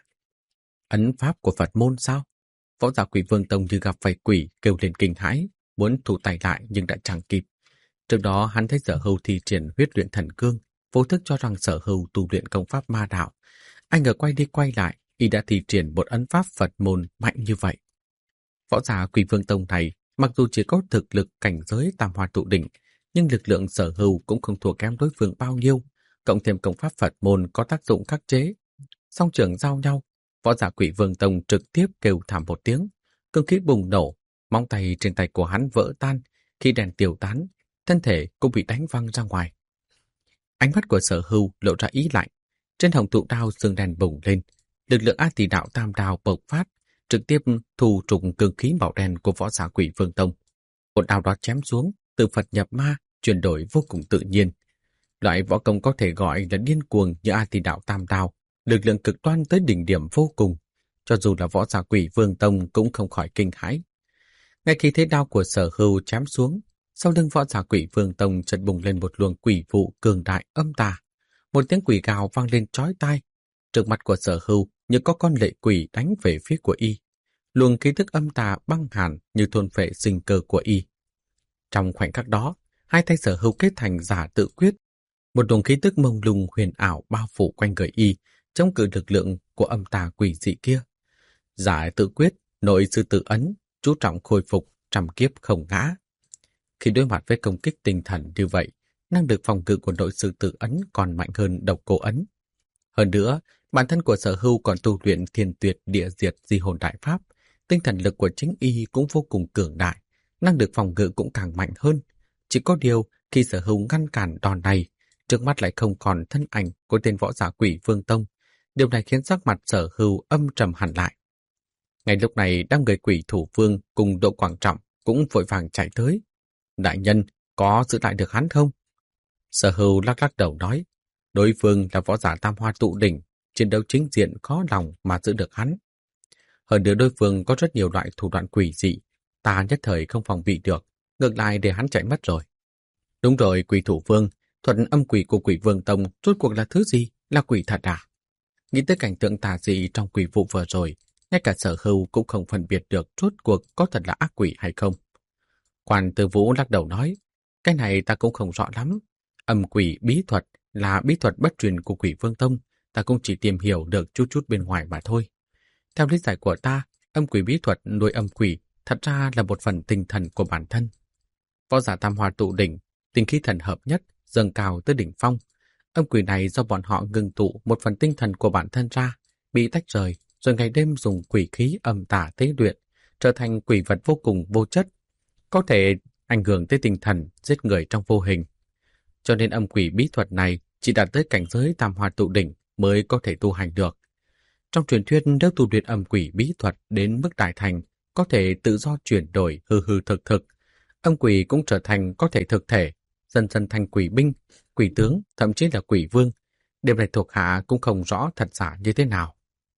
Ấn pháp của Phật môn sao? Võ giả Quỷ Vương Tông như gặp phải quỷ, kêu lên kinh hãi, muốn thu tay lại nhưng đã chẳng kịp. Trước đó hắn thấy Sở Hưu thi triển huyết luyện thần cương, vô thức cho rằng Sở Hưu tu luyện công pháp ma đạo. Anh ngờ quay đi quay lại, y đã thi triển một ấn pháp Phật môn mạnh như vậy. Võ giả Quỷ Vương Tông này, mặc dù chỉ có thực lực cảnh giới tam hoa tụ đỉnh, nhưng lực lượng Sở Hưu cũng không thua kém đối phương bao nhiêu, cộng thêm công pháp Phật môn có tác dụng khắc chế. Song trường giao nhau, võ giả Quỷ Vương Tông trực tiếp kêu thảm một tiếng, cương khí bùng nổ, móng tay trên tay của hắn vỡ tan, khi đèn tiêu tán, thân thể cũng bị đánh văng ra ngoài. Ánh mắt của Sở Hưu lộ ra ý lạnh, trên hồng tụ đao xương đèn bùng lên, lực lượng A Tỳ Đạo Tam Đao bộc phát, trực tiếp thu trùng cương khí màu đen của võ giả Quỷ Vương Tông. Một đao đó chém xuống, từ Phật nhập ma, chuyển đổi vô cùng tự nhiên. Loại võ công có thể gọi là điên cuồng như A Tỳ Đạo Tam Đao, lực lượng cực đoan tới đỉnh điểm vô cùng. Cho dù là võ giả Quỷ Vương Tông cũng không khỏi kinh hãi. Ngay khi thế đao của Sở Hưu chém xuống, sau lưng võ giả Quỷ Vương Tông chợt bùng lên một luồng quỷ vụ cường đại âm tà. Một tiếng quỷ gào vang lên chói tai. Trước mặt của Sở Hưu như có con lệ quỷ đánh về phía của y. Luồng khí tức âm tà băng hàn như thôn phệ sinh cơ của y. Trong khoảnh khắc đó, hai tay Sở Hưu kết thành giả tự quyết. Một luồng khí tức mông lung huyền ảo bao phủ quanh người y, chống cự lực lượng của âm tà quỷ dị kia. Giả tự quyết, nội sư tự ấn, chú trọng khôi phục, trăm kiếp không ngã. Khi đối mặt với công kích tinh thần như vậy, năng lực phòng ngự của nội sư tự ấn còn mạnh hơn độc cô ấn. Hơn nữa, bản thân của Sở Hưu còn tu luyện thiên tuyệt địa diệt di hồn đại pháp, tinh thần lực của chính y cũng vô cùng cường đại, năng lực phòng ngự cũng càng mạnh hơn. Chỉ có điều, khi Sở Hưu ngăn cản đòn này, trước mắt lại không còn thân ảnh của tên võ giả Quỷ Vương Tông. Điều này khiến sắc mặt Sở Hưu âm trầm hẳn lại. Ngay lúc này, đám người Quỷ Thủ Vương cùng Đỗ Quảng Trọng cũng vội vàng chạy tới. Đại nhân, có giữ lại được hắn không? Sở Hưu lắc lắc đầu nói, đối phương là võ giả Tam Hoa Tụ Đỉnh, chiến đấu chính diện khó lòng mà giữ được hắn. Hơn nữa đối phương có rất nhiều loại thủ đoạn quỷ dị, ta nhất thời không phòng bị được, ngược lại để hắn chạy mất rồi. Đúng rồi, Quỷ Thủ Vương, thuật âm quỷ của Quỷ Vương Tông rốt cuộc là thứ gì? Là quỷ thật à? Nghĩ tới cảnh tượng tà dị trong quỷ vụ vừa rồi, ngay cả Sở Hưu cũng không phân biệt được rốt cuộc có thật là ác quỷ hay không. Quan Tư Vũ lắc đầu nói, cái này ta cũng không rõ lắm. Âm quỷ bí thuật là bí thuật bất truyền của Quỷ Vương Tông, ta cũng chỉ tìm hiểu được chút chút bên ngoài mà thôi. Theo lý giải của ta, âm quỷ bí thuật nuôi âm quỷ thật ra là một phần tinh thần của bản thân. Võ giả Tam Hoa Tụ Đỉnh, tinh khí thần hợp nhất, dâng cao tới đỉnh phong. Âm quỷ này do bọn họ ngưng tụ một phần tinh thần của bản thân ra, bị tách rời, rồi ngày đêm dùng quỷ khí âm tà tế luyện, trở thành quỷ vật vô cùng vô chất, có thể ảnh hưởng tới tinh thần, giết người trong vô hình. Cho nên âm quỷ bí thuật này chỉ đạt tới cảnh giới Tam Hoa Tụ Đỉnh mới có thể tu hành được. Trong truyền thuyết, nếu tu luyện âm quỷ bí thuật đến mức đại thành, có thể tự do chuyển đổi hư hư thực thực. Âm quỷ cũng trở thành có thể thực thể, dần dần thành quỷ binh, quỷ tướng, thậm chí là quỷ vương. Điều này thuộc hạ cũng không rõ thật giả như thế nào.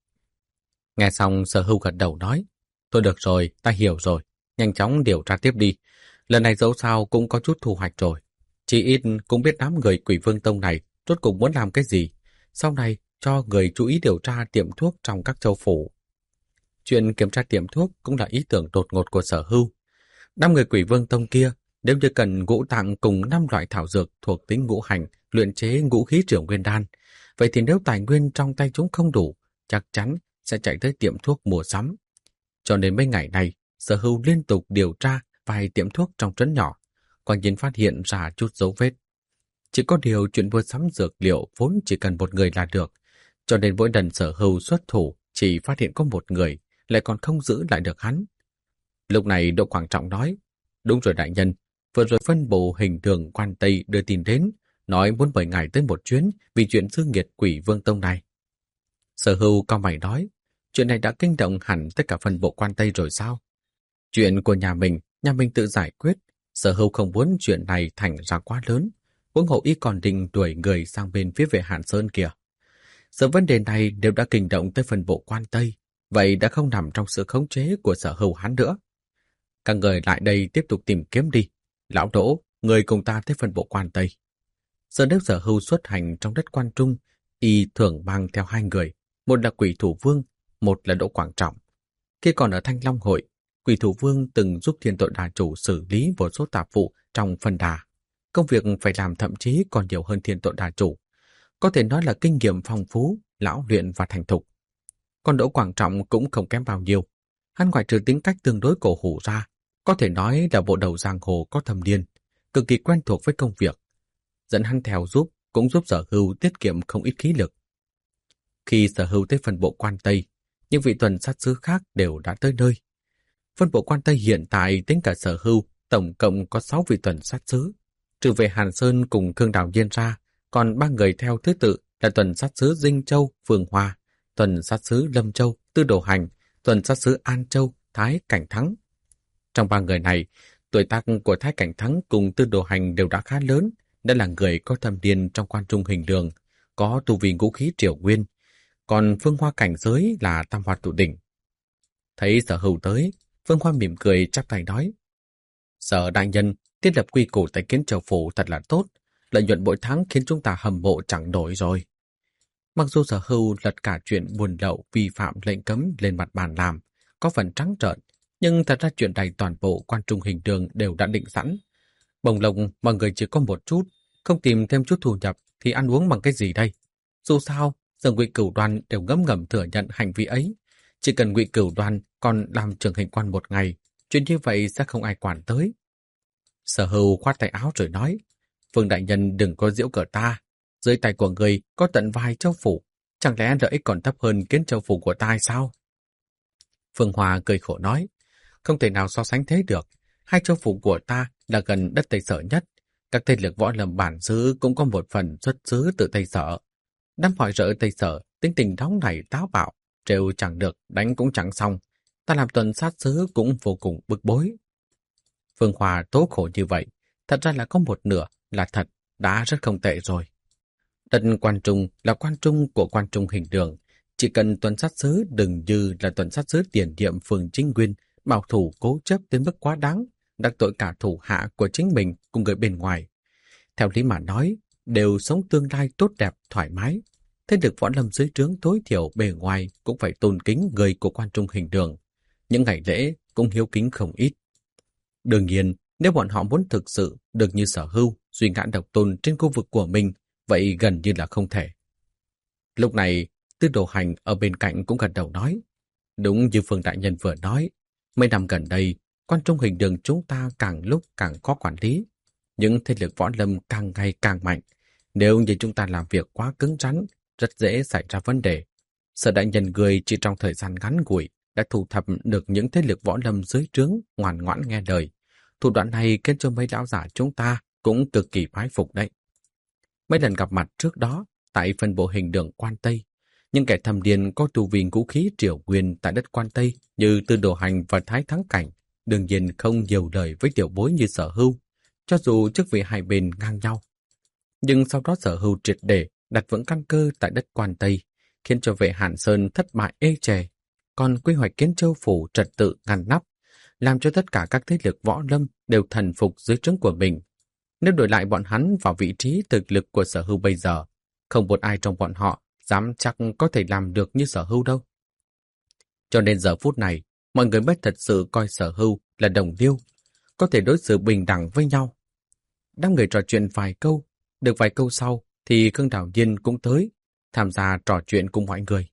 Nghe xong, Sở Hưu gật đầu nói, thôi được rồi, ta hiểu rồi, nhanh chóng điều tra tiếp đi. Lần này dẫu sao cũng có chút thu hoạch rồi. Chỉ ít cũng biết đám người Quỷ Vương Tông này rốt cuộc muốn làm cái gì. Sau này cho người chú ý điều tra tiệm thuốc trong các châu phủ. Chuyện kiểm tra tiệm thuốc cũng là ý tưởng đột ngột của Sở Hưu. Đám người Quỷ Vương Tông kia, nếu như cần ngũ tạng cùng 5 loại thảo dược thuộc tính ngũ hành luyện chế ngũ khí trưởng nguyên đan, vậy thì nếu tài nguyên trong tay chúng không đủ, chắc chắn sẽ chạy tới tiệm thuốc mua sắm. Cho nên mấy ngày này, Sở Hưu liên tục điều tra vài tiệm thuốc trong trấn nhỏ, quả nhiên phát hiện ra chút dấu vết. Chỉ có điều chuyện mua sắm dược liệu vốn chỉ cần một người là được, cho nên mỗi lần Sở Hưu xuất thủ chỉ phát hiện có một người, lại còn không giữ lại được hắn. Lúc này Đỗ Quảng Trọng nói, đúng rồi đại nhân, vừa rồi phân bộ hình thường quan Tây đưa tin đến, nói muốn mời ngài tới một chuyến vì chuyện dương nghiệt Quỷ Vương Tông này. Sở Hưu cau mày nói, chuyện này đã kinh động hẳn tất cả phân bộ quan Tây rồi sao? Chuyện của nhà mình tự giải quyết, Sở Hưu không muốn chuyện này thành ra quá lớn, huống hộ y còn định đuổi người sang bên phía về Hàn Sơn kìa. Giờ vấn đề này đều đã kinh động tới phân bộ quan Tây, vậy đã không nằm trong sự khống chế của Sở Hưu hắn nữa. Các người lại đây tiếp tục tìm kiếm đi. Lão Đỗ, người cùng ta tới phân bộ quan Tây. Giờ nếu Sở Hưu xuất hành trong đất quan trung, y thường mang theo 2 người, một là Quỷ Thủ Vương, một là Đỗ Quảng Trọng. Khi còn ở Thanh Long Hội, Quỷ Thủ Vương từng giúp Thiên Tội Đà Chủ xử lý một số tạp vụ trong phân đà. Công việc phải làm thậm chí còn nhiều hơn Thiên Tội Đà Chủ. Có thể nói là kinh nghiệm phong phú, lão luyện và thành thục. Còn Đỗ Quảng Trọng cũng không kém bao nhiêu. Hắn ngoại trừ tính cách tương đối cổ hủ ra, có thể nói là bộ đầu giang hồ có thâm niên, cực kỳ quen thuộc với công việc. Dẫn hắn theo giúp cũng giúp Sở Hưu tiết kiệm không ít khí lực. Khi Sở Hưu tới phân bộ quan Tây, những vị tuần sát sứ khác đều đã tới nơi. Phân bộ quan Tây hiện tại tính cả Sở Hưu tổng cộng có 6 vị tuần sát sứ. Trừ về Hàn Sơn cùng Thương Đào Nhiên ra, còn 3 người theo thứ tự là tuần sát sứ Dinh Châu, Phường Hoa, tuần sát sứ Lâm Châu, Tư Đồ Hành, tuần sát sứ An Châu, Thái Cảnh Thắng. Trong 3 người này, Tuổi tác của Thái Cảnh Thắng cùng Tư Đồ Hành đều đã khá lớn, đã là người có thâm niên trong quan trung hình đường, có tu vi ngũ khí triều nguyên, còn Phương Hoa cảnh giới là tam hoa tụ đỉnh. Thấy Sở Hưu tới, Phương Hoa mỉm cười chắp tay nói: Sở đại nhân thiết lập quy củ tại Kiến Châu phủ thật là tốt, lợi nhuận mỗi tháng khiến chúng ta hâm mộ chẳng nổi rồi. Mặc dù Sở Hưu lật cả chuyện buôn lậu vi phạm lệnh cấm lên mặt bàn làm, có phần trắng trợn, nhưng thật ra chuyện này toàn bộ quan trung hình đường đều đã định sẵn. Bồng lộc mọi người chỉ có một chút, không tìm thêm chút thu nhập thì ăn uống bằng cái gì đây? Dù sao, giờ Ngụy Cửu Đoan đều ngấm ngầm thừa nhận hành vi ấy. Chỉ cần Ngụy Cửu Đoan còn làm trưởng hình quan một ngày, chuyện như vậy sẽ không ai quản tới. Sở Hưu khoát tay áo rồi nói: Phương đại nhân đừng có giễu cợt ta. Dưới tay của người có tận vài châu phủ, chẳng lẽ lợi ích còn thấp hơn Kiến Châu phủ của ta hay sao? Phương Hòa cười khổ nói: Không thể nào so sánh thế được. Hai châu phủ của ta là gần đất Tây Sở nhất. Các thế lực võ lâm bản xứ cũng có một phần xuất xứ từ Tây Sở. Đám hỏi rỡ Tây Sở tính tình nóng nảy táo bạo, trêu chẳng được, đánh cũng chẳng xong. Ta làm tuần sát xứ cũng vô cùng bực bối. Phương Hòa tố khổ như vậy, thật ra là có một nửa là thật, đã rất không tệ rồi. Đất quan trung là quan trung của quan trung hình đường. Chỉ cần tuần sát xứ đừng như là tuần sát xứ tiền nhiệm phường Chính Nguyên, bảo thủ cố chấp đến mức quá đáng, đắc tội cả thủ hạ của chính mình cùng người bên ngoài. Theo lý mà nói, đều sống tương lai tốt đẹp, thoải mái. Thế lực võ lâm dưới trướng tối thiểu bề ngoài cũng phải tôn kính người của quan trung hình đường. Những ngày lễ cũng hiếu kính không ít. Đương nhiên, nếu bọn họ muốn thực sự được như Sở Hưu, duy ngã độc tôn trên khu vực của mình, vậy gần như là không thể. Lúc này, Tư Đồ Hành ở bên cạnh cũng gật đầu nói: Đúng như Phương đại nhân vừa nói, mấy năm gần đây, quan trung hình đường chúng ta càng lúc càng khó quản lý. Những thế lực võ lâm càng ngày càng mạnh. Nếu như chúng ta làm việc quá cứng rắn, rất dễ xảy ra vấn đề. Sở đại nhân người chỉ trong thời gian ngắn ngủi đã thu thập được những thế lực võ lâm dưới trướng ngoan ngoãn nghe lời. Thủ đoạn này khiến cho mấy lão giả chúng ta cũng cực kỳ bái phục đấy. Mấy lần gặp mặt trước đó, tại phân bộ hình đường Quan Tây, những kẻ thâm điên có tu vi ngũ khí triều nguyên tại đất Quan Tây như Tư Đồ Hành và Thái Thắng Cảnh, đương nhiên không nhiều lời với tiểu bối như Sở Hưu, cho dù chức vị hai bên ngang nhau. Nhưng sau đó Sở Hưu triệt để đặt vững căn cơ tại đất Quan Tây, khiến cho vệ Hàn Sơn thất bại ê chề, còn quy hoạch Kiến Châu phủ trật tự ngăn nắp, làm cho tất cả các thế lực võ lâm đều thần phục dưới trướng của mình. Nếu đổi lại bọn hắn vào vị trí thực lực của Sở Hưu bây giờ, không một ai trong bọn họ dám chắc có thể làm được như Sở Hưu đâu. Cho nên giờ phút này, mọi người mới thật sự coi Sở Hưu là đồng liêu, có thể đối xử bình đẳng với nhau. Đám người trò chuyện vài câu, được vài câu sau thì Khương Đào Nhiên cũng tới, tham gia trò chuyện cùng mọi người.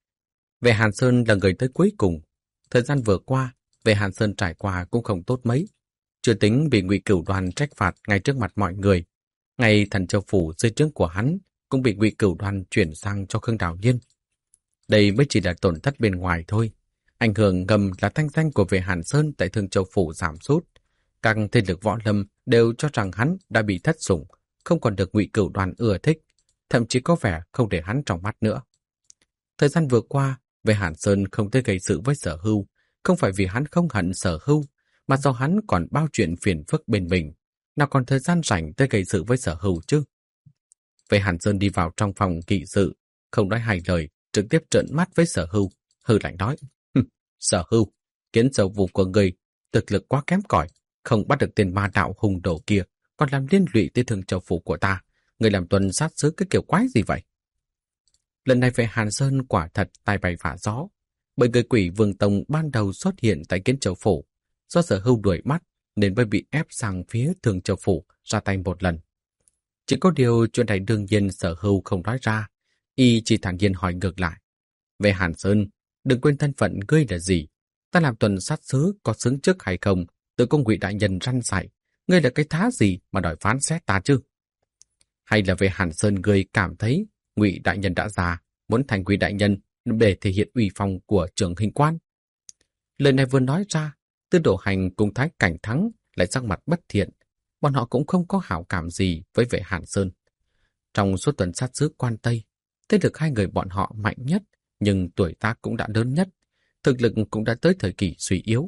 Vệ Hàn Sơn là người tới cuối cùng. Thời gian vừa qua, Vệ Hàn Sơn trải qua cũng không tốt mấy. Chưa tính bị Ngụy Cửu Đoan trách phạt ngay trước mặt mọi người. Ngay Thần Châu phủ dưới trướng của hắn cũng bị Ngụy Cửu Đoan chuyển sang cho Khương Đào Nhiên. Đây mới chỉ là tổn thất bên ngoài thôi. Ảnh hưởng ngầm là thanh danh của Vệ Hàn Sơn tại Thương Châu phủ giảm sút. Các thế lực võ lâm đều cho rằng hắn đã bị thất sủng, không còn được Ngụy Cửu Đoan ưa thích, thậm chí có vẻ không để hắn trong mắt nữa. Thời gian vừa qua, Vệ Hàn Sơn không tới gây sự với Sở Hưu, không phải vì hắn không hận Sở Hưu, mà do hắn còn bao chuyện phiền phức bên mình, nào còn thời gian rảnh tới gây sự với Sở Hưu chứ. Vệ Hàn Sơn đi vào trong phòng nghị sự, không nói hai lời, trực tiếp trợn mắt với Sở Hưu, hừ lạnh nói: Sở Hưu, Kiến Châu phủ của người thực lực quá kém cỏi, không bắt được tên ma đạo hùng đồ kia, còn làm liên lụy tới Thương Châu phủ của ta. Người làm tuần sát xứ cái kiểu quái gì vậy? Lần này Vệ Hàn Sơn quả thật tai bay vạ gió, bởi người quỷ Vương Tông ban đầu xuất hiện tại Kiến Châu phủ, do Sở Hưu đuổi bắt nên mới bị ép sang phía Thương Châu phủ ra tay một lần. Chỉ có điều chuyện này đương nhiên Sở Hưu không nói ra, y chỉ thản nhiên hỏi ngược lại: Vệ Hàn Sơn, đừng quên thân phận ngươi là gì? Ta làm tuần sát xứ có xứng chức hay không? Tự công Ngụy đại nhân răn dạy, ngươi là cái thá gì mà đòi phán xét ta chứ? Hay là Vệ Hàn Sơn ngươi cảm thấy Ngụy đại nhân đã già, muốn thành Ngụy đại nhân để thể hiện uy phong của trưởng hình quan? Lời này vừa nói ra, Tư Đồ Hành cùng Thái Cảnh Thắng lại sắc mặt bất thiện, bọn họ cũng không có hảo cảm gì với Vệ Hàn Sơn. Trong suốt tuần sát xứ Quan Tây, thế lực hai người bọn họ mạnh nhất, nhưng tuổi tác cũng đã lớn nhất, thực lực cũng đã tới thời kỳ suy yếu.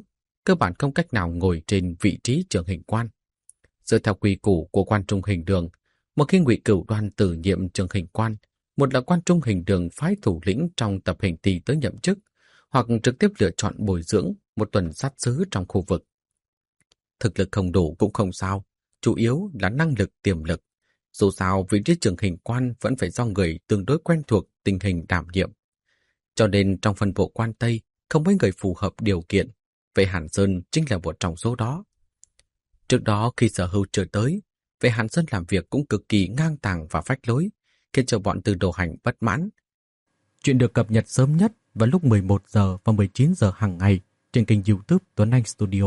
cơ bản không cách nào ngồi trên vị trí trưởng hình quan. Dựa theo quy củ của quan trung hình đường, một khi Ngụy Cửu Đoan từ nhiệm trưởng hình quan, một là quan trung hình đường phái thủ lĩnh trong tập hình ty tới nhậm chức, hoặc trực tiếp lựa chọn bồi dưỡng một tuần sát sứ trong khu vực. Thực lực không đủ cũng không sao, chủ yếu là năng lực tiềm lực. Dù sao vị trí trưởng hình quan vẫn phải do người tương đối quen thuộc tình hình đảm nhiệm. Cho nên trong phân bộ quan Tây không mấy người phù hợp điều kiện, Vệ Hàn Sơn chính là một trong số đó. Trước đó khi Sở Hưu chưa tới, Vệ Hàn Sơn làm việc cũng cực kỳ ngang tàng và phách lối, khiến cho bọn Từ Đồ Hành bất mãn. Chuyện được cập nhật sớm nhất vào lúc 11 giờ và 19 giờ hàng ngày trên kênh YouTube Tuấn Anh Studio.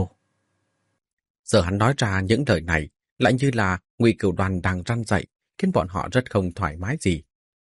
Giờ hắn nói ra những lời này lại như là Ngụy Cửu Đoan đang răn dạy, khiến bọn họ rất không thoải mái gì.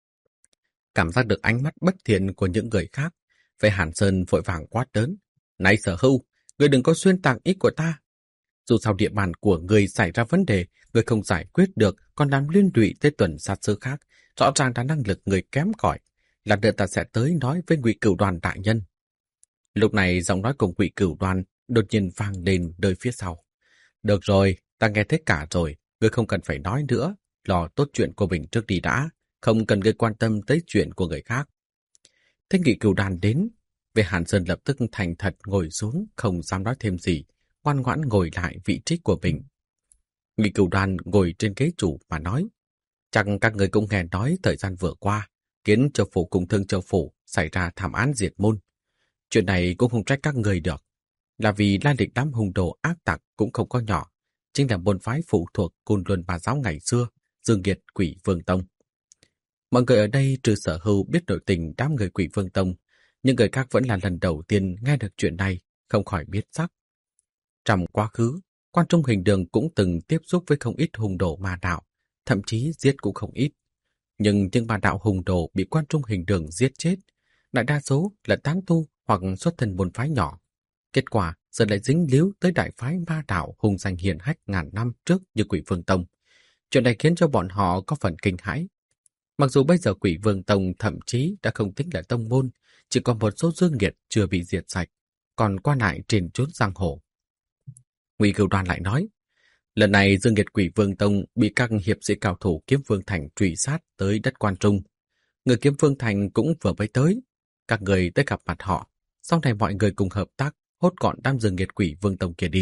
Cảm giác được ánh mắt bất thiện của những người khác, Vệ Hàn Sơn vội vàng quát lớn: "Này Sở Hưu, ngươi đừng có xuyên tạc ý của ta. Dù sao địa bàn của ngươi xảy ra vấn đề, ngươi không giải quyết được, còn làm liên lụy tới tuần sát sứ khác, rõ ràng là năng lực người kém cỏi. Lát nữa ta sẽ tới nói với Ngụy Cửu Đoan đại nhân." Lúc này giọng nói của Ngụy Cửu Đoan đột nhiên vang lên nơi phía sau. "Được rồi, ta nghe thấy cả rồi, ngươi không cần phải nói nữa, lo tốt chuyện của mình trước đi đã, không cần ngươi quan tâm tới chuyện của người khác." Thế Ngụy Cửu Đoan đến, Vệ Hàn Sơn lập tức thành thật ngồi xuống, không dám nói thêm gì, ngoan ngoãn ngồi lại vị trí của mình. Ngụy Cửu Đoan ngồi trên ghế chủ mà nói: "Chắc các người cũng nghe nói thời gian vừa qua, Kiến Châu Phủ cùng Thương Châu Phủ xảy ra thảm án diệt môn. Chuyện này cũng không trách các người được, là vì lai lịch đám hung đồ ác tặc cũng không có nhỏ, chính là môn phái phụ thuộc Côn Luân Bà Giáo ngày xưa, Dương Nghiệt Quỷ Vương Tông. Mọi người ở đây trừ Sở Hưu biết nội tình đám người Quỷ Vương Tông, nhưng người khác vẫn là lần đầu tiên nghe được chuyện này, không khỏi biết sắc. Trong quá khứ, quan trung hình đường cũng từng tiếp xúc với không ít hung đồ ma đạo, thậm chí giết cũng không ít. Nhưng những ma đạo hung đồ bị quan trung hình đường giết chết, đại đa số là tán tu hoặc xuất thân môn phái nhỏ. Kết quả giờ lại dính líu tới đại phái ma đạo hùng danh hiển hách ngàn năm trước như Quỷ Vương Tông. Chuyện này khiến cho bọn họ có phần kinh hãi. Mặc dù bây giờ Quỷ Vương Tông thậm chí đã không tính là tông môn, chỉ còn một số dương nghiệt chưa bị diệt sạch, còn qua lại trên chốn giang hồ. Ngụy Cửu Đoan lại nói: "Lần này Dương Nghiệt Quỷ Vương Tông bị các hiệp sĩ cao thủ Kiếm Vương Thành truy sát tới đất Quan Trung. Người Kiếm Vương Thành cũng vừa mới tới. Các người tới gặp mặt họ, sau này mọi người cùng hợp tác hốt gọn đám Dương Nghiệt Quỷ Vương Tông kia đi."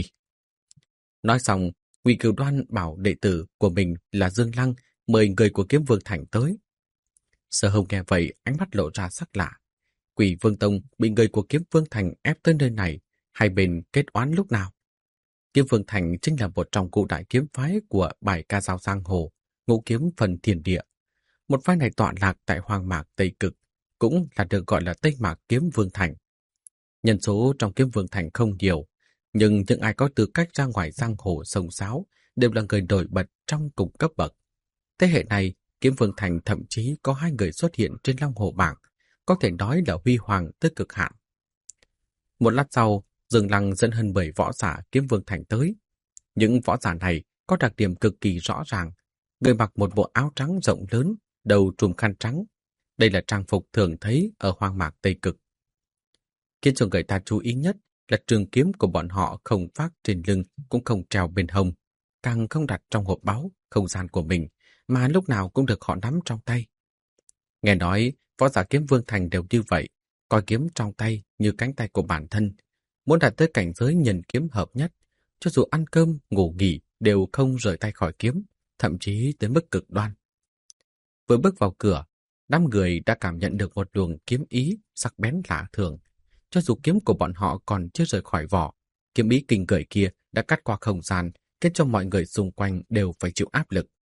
Nói xong, Ngụy Cửu Đoan bảo đệ tử của mình là Dương Lăng mời người của Kiếm Vương Thành tới. Sở Hưu nghe vậy, ánh mắt lộ ra sắc lạ. Quỷ Vương Tông bị người của Kiếm Vương Thành ép tới nơi này, hai bên kết oán lúc nào? Kiếm Vương Thành chính là một trong cụ đại kiếm phái của Bài Ca Dao Giang Hồ, Ngũ Kiếm Phần Thiên Địa. Một phái này tọa lạc tại Hoang Mạc Tây Cực, cũng là được gọi là Tây Mạc Kiếm Vương Thành. Nhân số trong Kiếm Vương Thành không nhiều, nhưng những ai có tư cách ra ngoài giang hồ sông sáo đều là người nổi bật trong cùng cấp bậc. Thế hệ này, Kiếm Vương Thành thậm chí có 2 người xuất hiện trên Long Hồ bảng, có thể nói là huy hoàng tới cực hạn. Một lát sau, Dương Lăng dẫn hơn 7 võ giả Kiếm Vương Thành tới. Những võ giả này có đặc điểm cực kỳ rõ ràng. Người mặc một bộ áo trắng rộng lớn, đầu trùm khăn trắng. Đây là trang phục thường thấy ở Hoang Mạc Tây Cực. Khiến cho người ta chú ý nhất là trường kiếm của bọn họ không vác trên lưng, cũng không treo bên hông, càng không đặt trong hộp báu, không gian của mình, mà lúc nào cũng được họ nắm trong tay. Nghe nói, võ giả Kiếm Vương Thành đều như vậy, coi kiếm trong tay như cánh tay của bản thân. Muốn đạt tới cảnh giới nhân kiếm hợp nhất, cho dù ăn cơm, ngủ nghỉ đều không rời tay khỏi kiếm, thậm chí tới mức cực đoan. Vừa bước vào cửa, đám người đã cảm nhận được một luồng kiếm ý sắc bén lạ thường. Cho dù kiếm của bọn họ còn chưa rời khỏi vỏ, kiếm ý kinh người kia đã cắt qua không gian, khiến cho mọi người xung quanh đều phải chịu áp lực.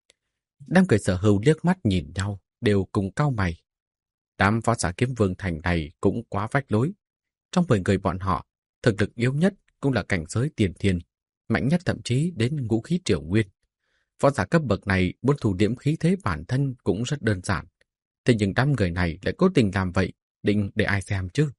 Đám người Sở Hưu liếc mắt nhìn nhau, đều cùng cau mày. Đám võ giả Kiếm Vương Thành này cũng quá vách lối. Trong 10 người bọn họ, thực lực yếu nhất cũng là cảnh giới tiền thiên, mạnh nhất thậm chí đến ngũ khí triều nguyên. Võ giả cấp bậc này muốn thủ điểm khí thế bản thân cũng rất đơn giản. Thế nhưng đám người này lại cố tình làm vậy, định để ai xem chứ?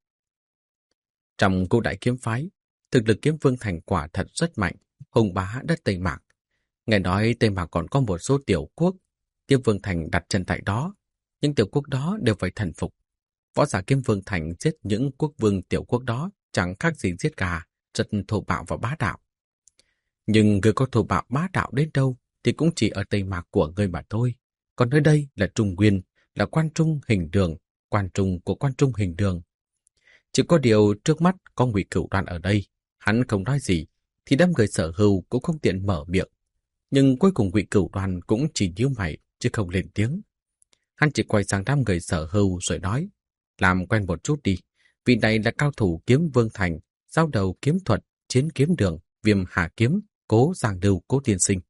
Trong Cô Đại Kiếm Phái, thực lực Kiếm Vương Thành quả thật rất mạnh, hùng bá đất Tây Mạc. Nghe nói Tây Mạc còn có một số tiểu quốc, Kiếm Vương Thành đặt chân tại đó, nhưng tiểu quốc đó đều phải thần phục. Võ giả Kiếm Vương Thành giết những quốc vương tiểu quốc đó chẳng khác gì giết gà, rất thô bạo và bá đạo. Nhưng người có thô bạo bá đạo đến đâu thì cũng chỉ ở Tây Mạc của ngươi mà thôi. Còn nơi đây là Trung Nguyên, là quan trung hình đường, quan trung của quan trung hình đường. Chỉ có điều trước mắt có Ngụy Cửu Đoan ở đây, hắn không nói gì, thì đám người Sở Hưu cũng không tiện mở miệng. Nhưng cuối cùng Ngụy Cửu Đoan cũng chỉ nhíu mày chứ không lên tiếng. Hắn chỉ quay sang đám người Sở Hưu rồi nói, làm quen một chút đi, vị này là cao thủ kiếm Vương Thành, giao đầu kiếm thuật, chiến kiếm đường, Viêm Hà kiếm, Cố Giang Lưu, Cố tiên sinh.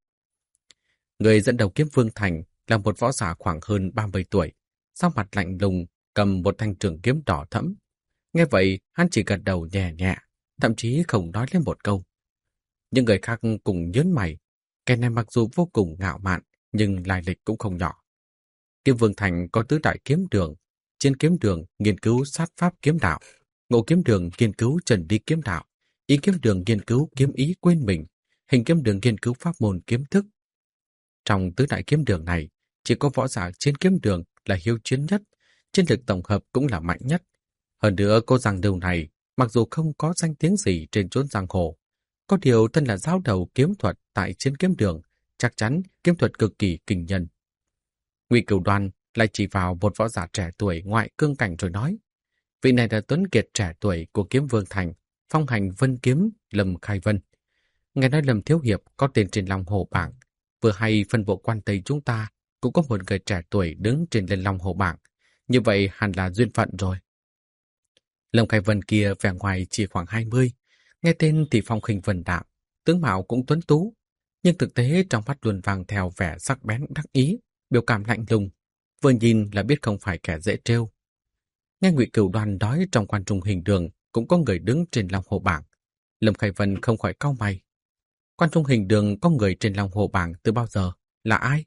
Người dẫn đầu kiếm Vương Thành là một võ giả khoảng hơn 30 tuổi, sắc mặt lạnh lùng, cầm một thanh trường kiếm đỏ thẫm. Nghe vậy, hắn chỉ gật đầu nhẹ nhẹ, thậm chí không nói lên một câu. Những người khác cùng nhớn mày, kẻ này mặc dù vô cùng ngạo mạn, nhưng lai lịch cũng không nhỏ. Kiếm Vương Thành có tứ đại kiếm đường, trên kiếm đường nghiên cứu sát pháp kiếm đạo, ngộ kiếm đường nghiên cứu trần lý kiếm đạo, ý kiếm đường nghiên cứu kiếm ý quên mình, hình kiếm đường nghiên cứu pháp môn kiếm thức. Trong tứ đại kiếm đường này, chỉ có võ giả trên kiếm đường là hiếu chiến nhất, chiến lực tổng hợp cũng là mạnh nhất. Hơn nữa cô Giang Lưu này, mặc dù không có danh tiếng gì trên chốn giang hồ, có điều thân là giáo đầu kiếm thuật tại chiến kiếm đường, chắc chắn kiếm thuật cực kỳ kinh nhân. Ngụy Cửu Đoan lại chỉ vào một võ giả trẻ tuổi ngoại cương cảnh rồi nói, vị này là tuấn kiệt trẻ tuổi của kiếm Vương Thành, phong hành vân kiếm Lâm Khai Vân. Nghe nói Lâm Thiếu Hiệp có tên trên Long Hồ bảng, vừa hay phân bộ quan Tây chúng ta cũng có một người trẻ tuổi đứng trên lên Long Hồ bảng, như vậy hẳn là duyên phận rồi. Lâm Khai Vân kia vẻ ngoài chỉ khoảng 20, nghe tên thì phong khinh vân đạm, tướng mạo cũng tuấn tú, nhưng thực tế trong mắt luôn vàng theo vẻ sắc bén đắc ý, biểu cảm lạnh lùng, vừa nhìn là biết không phải kẻ dễ trêu. Nghe Ngụy Cửu Đoan nói trong quan trung hình đường cũng có người đứng trên Long Hồ bảng, Lâm Khai Vân không khỏi cau mày. Quan trung hình đường có người trên Long Hồ bảng từ bao giờ? Là ai?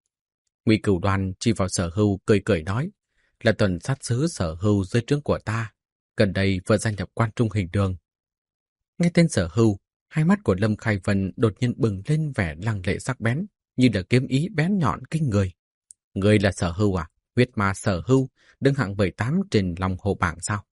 Ngụy Cửu Đoan chỉ vào Sở Hưu cười cười nói, là tuần sát sứ Sở Hưu dưới trướng của ta, gần đây vừa gia nhập quan trung hình đường. Nghe tên Sở Hưu, hai mắt của Lâm Khai Vân đột nhiên bừng lên vẻ lăng lệ sắc bén, như là kiếm ý bén nhọn kinh người. Người là Sở Hưu à? Huyết ma Sở Hưu, đứng hạng 18 trên Long Hồ bảng sao?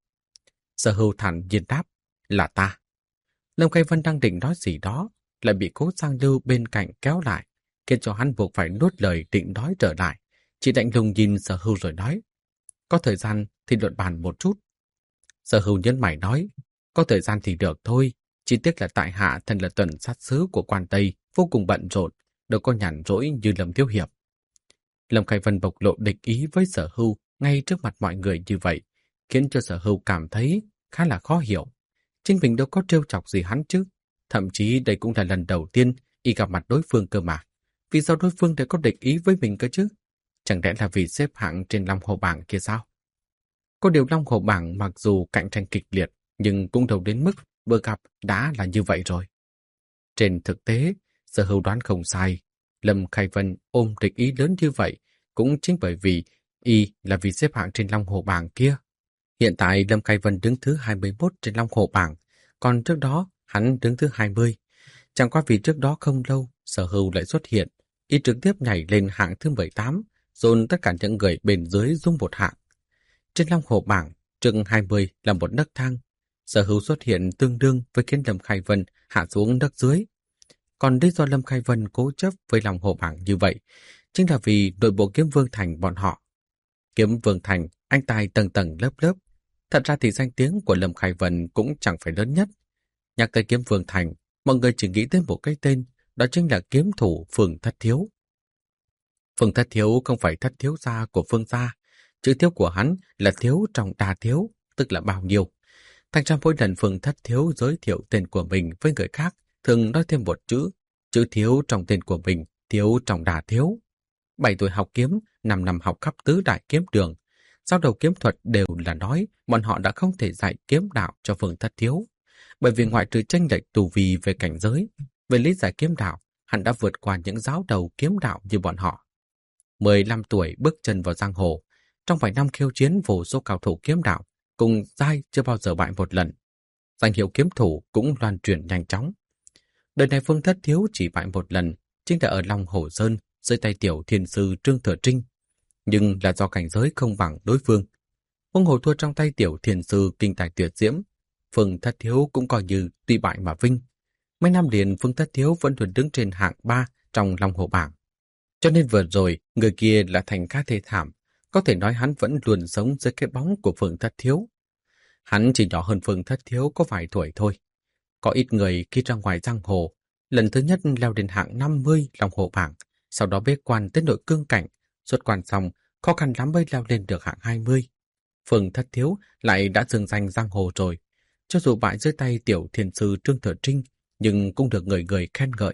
Sở Hưu thản nhiên đáp, là ta. Lâm Khai Vân đang định nói gì đó, lại bị Cố Giang Lưu bên cạnh kéo lại, khiến cho hắn buộc phải nuốt lời định nói trở lại, chỉ lạnh lùng nhìn Sở Hưu rồi nói, có thời gian thì luận bàn một chút. Sở Hưu nhấn mày nói, có thời gian thì được thôi, chỉ tiếc là tại hạ thân là tuần sát sứ của quan Tây, vô cùng bận rộn, đâu có nhàn rỗi như Lâm Thiếu Hiệp. Lâm Khai Vân bộc lộ địch ý với Sở Hưu ngay trước mặt mọi người như vậy, khiến cho Sở Hưu cảm thấy khá là khó hiểu. Chính mình đâu có trêu chọc gì hắn chứ, thậm chí đây cũng là lần đầu tiên y gặp mặt đối phương cơ mà. Vì sao đối phương lại có địch ý với mình cơ chứ? Chẳng lẽ là vì xếp hạng trên Long Hồ bảng kia sao? Có điều Long Hồ bảng mặc dù cạnh tranh kịch liệt, nhưng cũng đâu đến mức vừa gặp đã là như vậy rồi. Trên thực tế, Sở Hưu đoán không sai. Lâm Khai Vân ôm địch ý lớn như vậy cũng chính bởi vì y là vì xếp hạng trên Long Hồ bảng kia. Hiện tại Lâm Khai Vân đứng thứ 21 trên Long Hồ bảng, còn trước đó hắn đứng thứ 20. Chẳng qua vì trước đó không lâu, Sở Hưu lại xuất hiện, y trực tiếp nhảy lên hạng thứ 18, dồn tất cả những người bên dưới dung một hạng. Trên Long Hồ bảng, chừng 20 là một nấc thang. Sở Hưu xuất hiện tương đương với khiến Lâm Khai Vân hạ xuống nấc dưới. Còn lý do Lâm Khai Vân cố chấp với Long Hồ bảng như vậy, chính là vì nội bộ kiếm Vương Thành bọn họ. Kiếm Vương Thành, anh tài tầng tầng lớp lớp. Thật ra thì danh tiếng của Lâm Khai Vân cũng chẳng phải lớn nhất. Nhắc tới kiếm Vương Thành, mọi người chỉ nghĩ tới một cái tên, đó chính là kiếm thủ Phương Thất Thiếu. Phương Thất Thiếu không phải thất thiếu gia của Phương gia, chữ thiếu của hắn là thiếu trong đa thiếu, tức là bao nhiêu. Thành ra mỗi lần Phương Thất Thiếu giới thiệu tên của mình với người khác, thường nói thêm một chữ thiếu trong tên của mình, thiếu trong đa thiếu. 7 tuổi học kiếm, 5 năm học khắp tứ đại kiếm đường. Giao đầu kiếm thuật đều là nói bọn họ đã không thể dạy kiếm đạo cho Phương Thất Thiếu. Bởi vì ngoại trừ chênh lệch tu vi về cảnh giới, về lý giải kiếm đạo, hắn đã vượt qua những giáo đầu kiếm đạo như bọn họ. 15 tuổi bước chân vào giang hồ, trong vài năm khiêu chiến vô số cao thủ kiếm đạo, cùng giai chưa bao giờ bại một lần. Danh hiệu kiếm thủ cũng loan truyền nhanh chóng. Đời này Phương Thất Thiếu chỉ bại một lần, chính là ở Long Hồ Sơn, dưới tay tiểu thiên sư Trương Thừa Trinh. Nhưng là do cảnh giới không bằng đối phương. Huống hồ thua trong tay tiểu thiên sư kinh tài tuyệt diễm. Phương Thất Thiếu cũng coi như tuy bại mà vinh. Mấy năm liền Phương Thất Thiếu vẫn luôn đứng trên hạng 3 trong Long Hổ bảng. Cho nên vừa rồi, người kia là thành khá thê thảm. Có thể nói hắn vẫn luôn sống dưới cái bóng của Phương Thất Thiếu. Hắn chỉ nhỏ hơn Phương Thất Thiếu có vài tuổi thôi. Có ít người khi ra ngoài giang hồ, lần thứ nhất leo đến hạng 50 Long Hổ bảng, sau đó bế quan tới nội cương cảnh, xuất quan xong, khó khăn lắm mới leo lên được hạng 20. Phương Thất Thiếu lại đã dừng danh giang hồ rồi. Cho dù bại dưới tay tiểu thiền sư Trương Thừa Trinh, nhưng cũng được người người khen ngợi.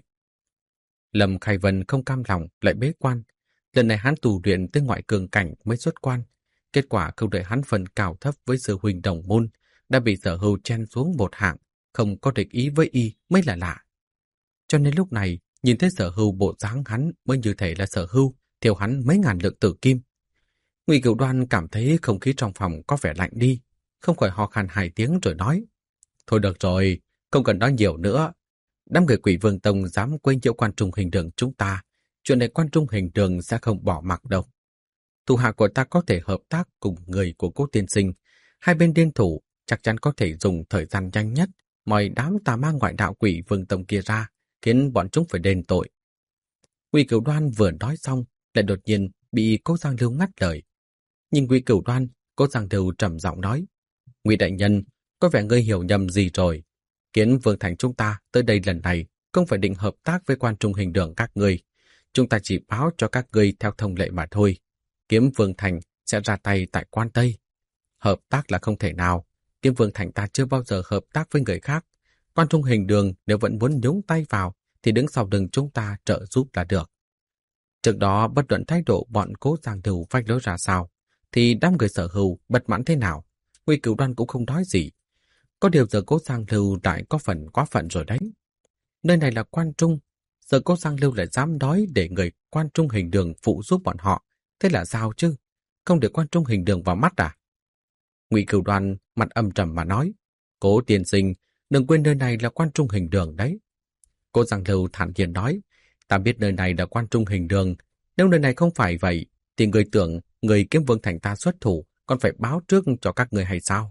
Lâm Khai Vân không cam lòng lại bế quan. Lần này hắn tù luyện tới ngoại cường cảnh mới xuất quan. Kết quả không đợi hắn phần cao thấp với sư huynh đồng môn, đã bị Sở Hưu chen xuống một hạng, không có địch ý với y mới là lạ. Cho nên lúc này, nhìn thấy Sở Hưu bộ dáng hắn mới như thể là Sở Hưu thiêu hắn mấy ngàn lượng tử kim. Ngụy Cửu Đoan cảm thấy không khí trong phòng có vẻ lạnh đi, không khỏi ho khan 2 tiếng rồi nói: "Thôi được rồi, không cần nói nhiều nữa. Đám người Quỷ Vương Tông dám quấy nhiễu Quan Trung Hình Đường chúng ta, chuyện này Quan Trung Hình Đường sẽ không bỏ mặc đâu. Thủ hạ của ta có thể hợp tác cùng người của Cố tiên sinh, hai bên liên thủ chắc chắn có thể dùng thời gian nhanh nhất mời đám tà ma ngoại đạo Quỷ Vương Tông kia ra, khiến bọn chúng phải đền tội." Ngụy Cửu Đoan vừa nói xong, lại đột nhiên bị Cố Giang Lưu ngắt lời. Nhìn Ngụy Cửu Đoan, Cố Giang Lưu trầm giọng nói: "Ngụy đại nhân, có vẻ ngươi hiểu nhầm gì rồi. Kiến Vương Thành chúng ta tới đây lần này không phải định hợp tác với Quan Trung Hình Đường các ngươi. Chúng ta chỉ báo cho các ngươi theo thông lệ mà thôi. Kiếm Vương Thành sẽ ra tay tại Quan Tây. Hợp tác là không thể nào. Kiếm Vương Thành ta chưa bao giờ hợp tác với người khác. Quan Trung Hình Đường nếu vẫn muốn nhúng tay vào thì đứng sau lưng chúng ta trợ giúp là được." Trước đó bất luận thái độ bọn Cố Giang Lưu vạch lối ra sao, thì đám người Sở Hưu bất mãn thế nào, Ngụy Cửu Đoan cũng không nói gì. Có điều giờ Cố Giang Lưu lại có phần quá phận rồi đấy. Nơi này là Quan Trung, giờ Cố Giang Lưu lại dám nói để người Quan Trung Hình Đường phụ giúp bọn họ, thế là sao chứ? Không để Quan Trung Hình Đường vào mắt à? Ngụy Cửu Đoan mặt âm trầm mà nói: "Cố tiên sinh, đừng quên nơi này là Quan Trung Hình Đường đấy." Cố Giang Lưu thản nhiên nói: "Ta biết nơi này là Quan Trung Hình Đường, nếu nơi này không phải vậy, thì người tưởng người Kiếm Vương Thành ta xuất thủ còn phải báo trước cho các người hay sao?"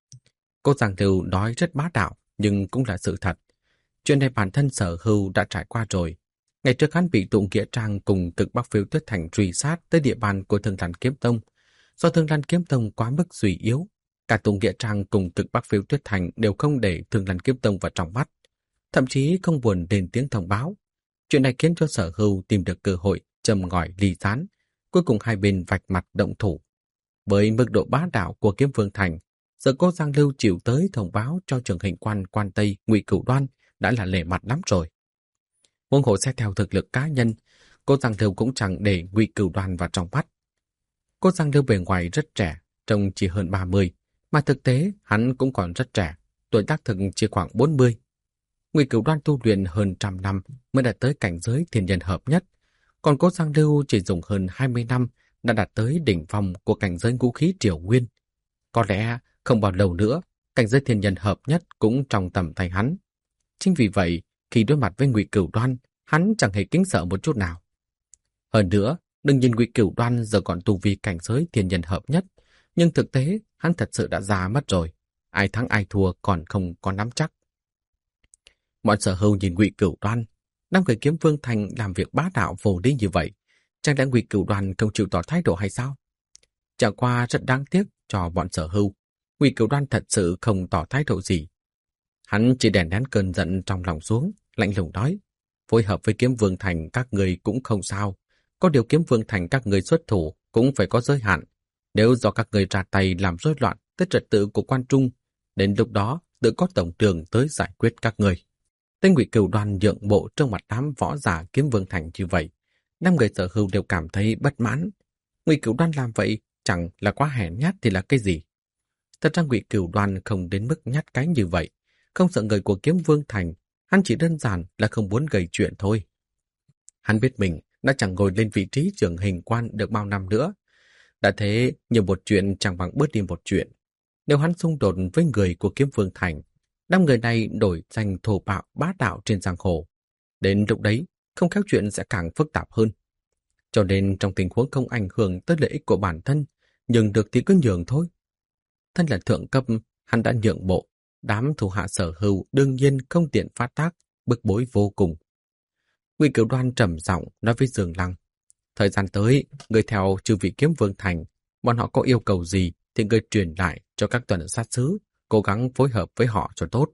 Cố Giang Lưu nói rất bá đạo, nhưng cũng là sự thật. Chuyện này bản thân Sở Hưu đã trải qua rồi. Ngày trước hắn bị Tụng Nghĩa Trang cùng Cực Bắc Phiêu Tuyết Thành truy sát tới địa bàn của Thương Lan Kiếm Tông. Do Thương Lan Kiếm Tông quá mức suy yếu, cả Tụng Nghĩa Trang cùng Cực Bắc Phiêu Tuyết Thành đều không để Thương Lan Kiếm Tông vào trong mắt, thậm chí không buồn lên tiếng thông báo. Chuyện này khiến cho Sở Hưu tìm được cơ hội châm ngòi ly gián, cuối cùng hai bên vạch mặt động thủ. Với mức độ bá đạo của Kiếm Vương Thành, giờ Cố Giang Lưu chịu tới thông báo cho trưởng hình quan Quan Tây Ngụy Cửu Đoan đã là lề mặt lắm rồi. Huống hồ xét theo thực lực cá nhân, Cố Giang Lưu cũng chẳng để Ngụy Cửu Đoan vào trong mắt. Cố Giang Lưu bề ngoài rất trẻ, trông chỉ hơn 30, mà thực tế hắn cũng còn rất trẻ, tuổi tác thực chỉ khoảng 40. Ngụy Cửu Đoan tu luyện hơn 100 năm mới đạt tới cảnh giới thiên nhân hợp nhất, còn Cố Giang Lưu chỉ dùng hơn 20 năm đã đạt tới đỉnh phong của cảnh giới ngũ khí triều nguyên. Có lẽ không bao lâu nữa, cảnh giới thiên nhân hợp nhất cũng trong tầm tay hắn. Chính vì vậy, khi đối mặt với Ngụy Cửu Đoan, hắn chẳng hề kính sợ một chút nào. Hơn nữa, đừng nhìn Ngụy Cửu Đoan giờ còn tu vi cảnh giới thiên nhân hợp nhất, nhưng thực tế hắn thật sự đã già mất rồi. Ai thắng ai thua còn không có nắm chắc. Bọn Sở Hưu nhìn Ngụy Cửu Đoan, đám người Kiếm Vương Thành làm việc bá đạo vô lý như vậy, chẳng lẽ Ngụy Cửu Đoan không chịu tỏ thái độ hay sao? Chẳng qua rất đáng tiếc cho bọn Sở Hưu, Ngụy Cửu Đoan thật sự không tỏ thái độ gì. Hắn chỉ đè nén cơn giận trong lòng xuống, lạnh lùng nói: "Phối hợp với Kiếm Vương Thành các người cũng không sao, có điều Kiếm Vương Thành các người xuất thủ cũng phải có giới hạn. Nếu do các người ra tay làm rối loạn tới trật tự của Quan Trung, đến lúc đó tự có tổng trưởng tới giải quyết các người." Tên Ngụy Cửu Đoan nhượng bộ trong mặt đám võ giả Kiếm Vương Thành như vậy, năm người Sở Hưu đều cảm thấy bất mãn. Ngụy Cửu Đoan làm vậy chẳng là quá hèn nhát thì là cái gì? Thật ra Ngụy Cửu Đoan không đến mức nhát cái như vậy, không sợ người của Kiếm Vương Thành, hắn chỉ đơn giản là không muốn gây chuyện thôi. Hắn biết mình đã chẳng ngồi lên vị trí trưởng hình quan được bao năm nữa. Đã thế, nhiều một chuyện chẳng bằng bớt đi một chuyện. Nếu hắn xung đột với người của Kiếm Vương Thành, năm người này đổi danh thô bạo bá đạo trên giang hồ. Đến lúc đấy, không khéo chuyện sẽ càng phức tạp hơn. Cho nên trong tình huống không ảnh hưởng tới lợi ích của bản thân, nhường được thì cứ nhường thôi. Thân là thượng cấp, hắn đã nhượng bộ, Đám thủ hạ Sở Hưu đương nhiên không tiện phát tác, bức bối vô cùng. Ngụy Cửu Đoan trầm giọng nói với Dương Lăng: thời gian tới, người theo chư vị kiếm vương thành, bọn họ có yêu cầu gì thì người truyền lại cho các tuần sát sứ, cố gắng phối hợp với họ cho tốt.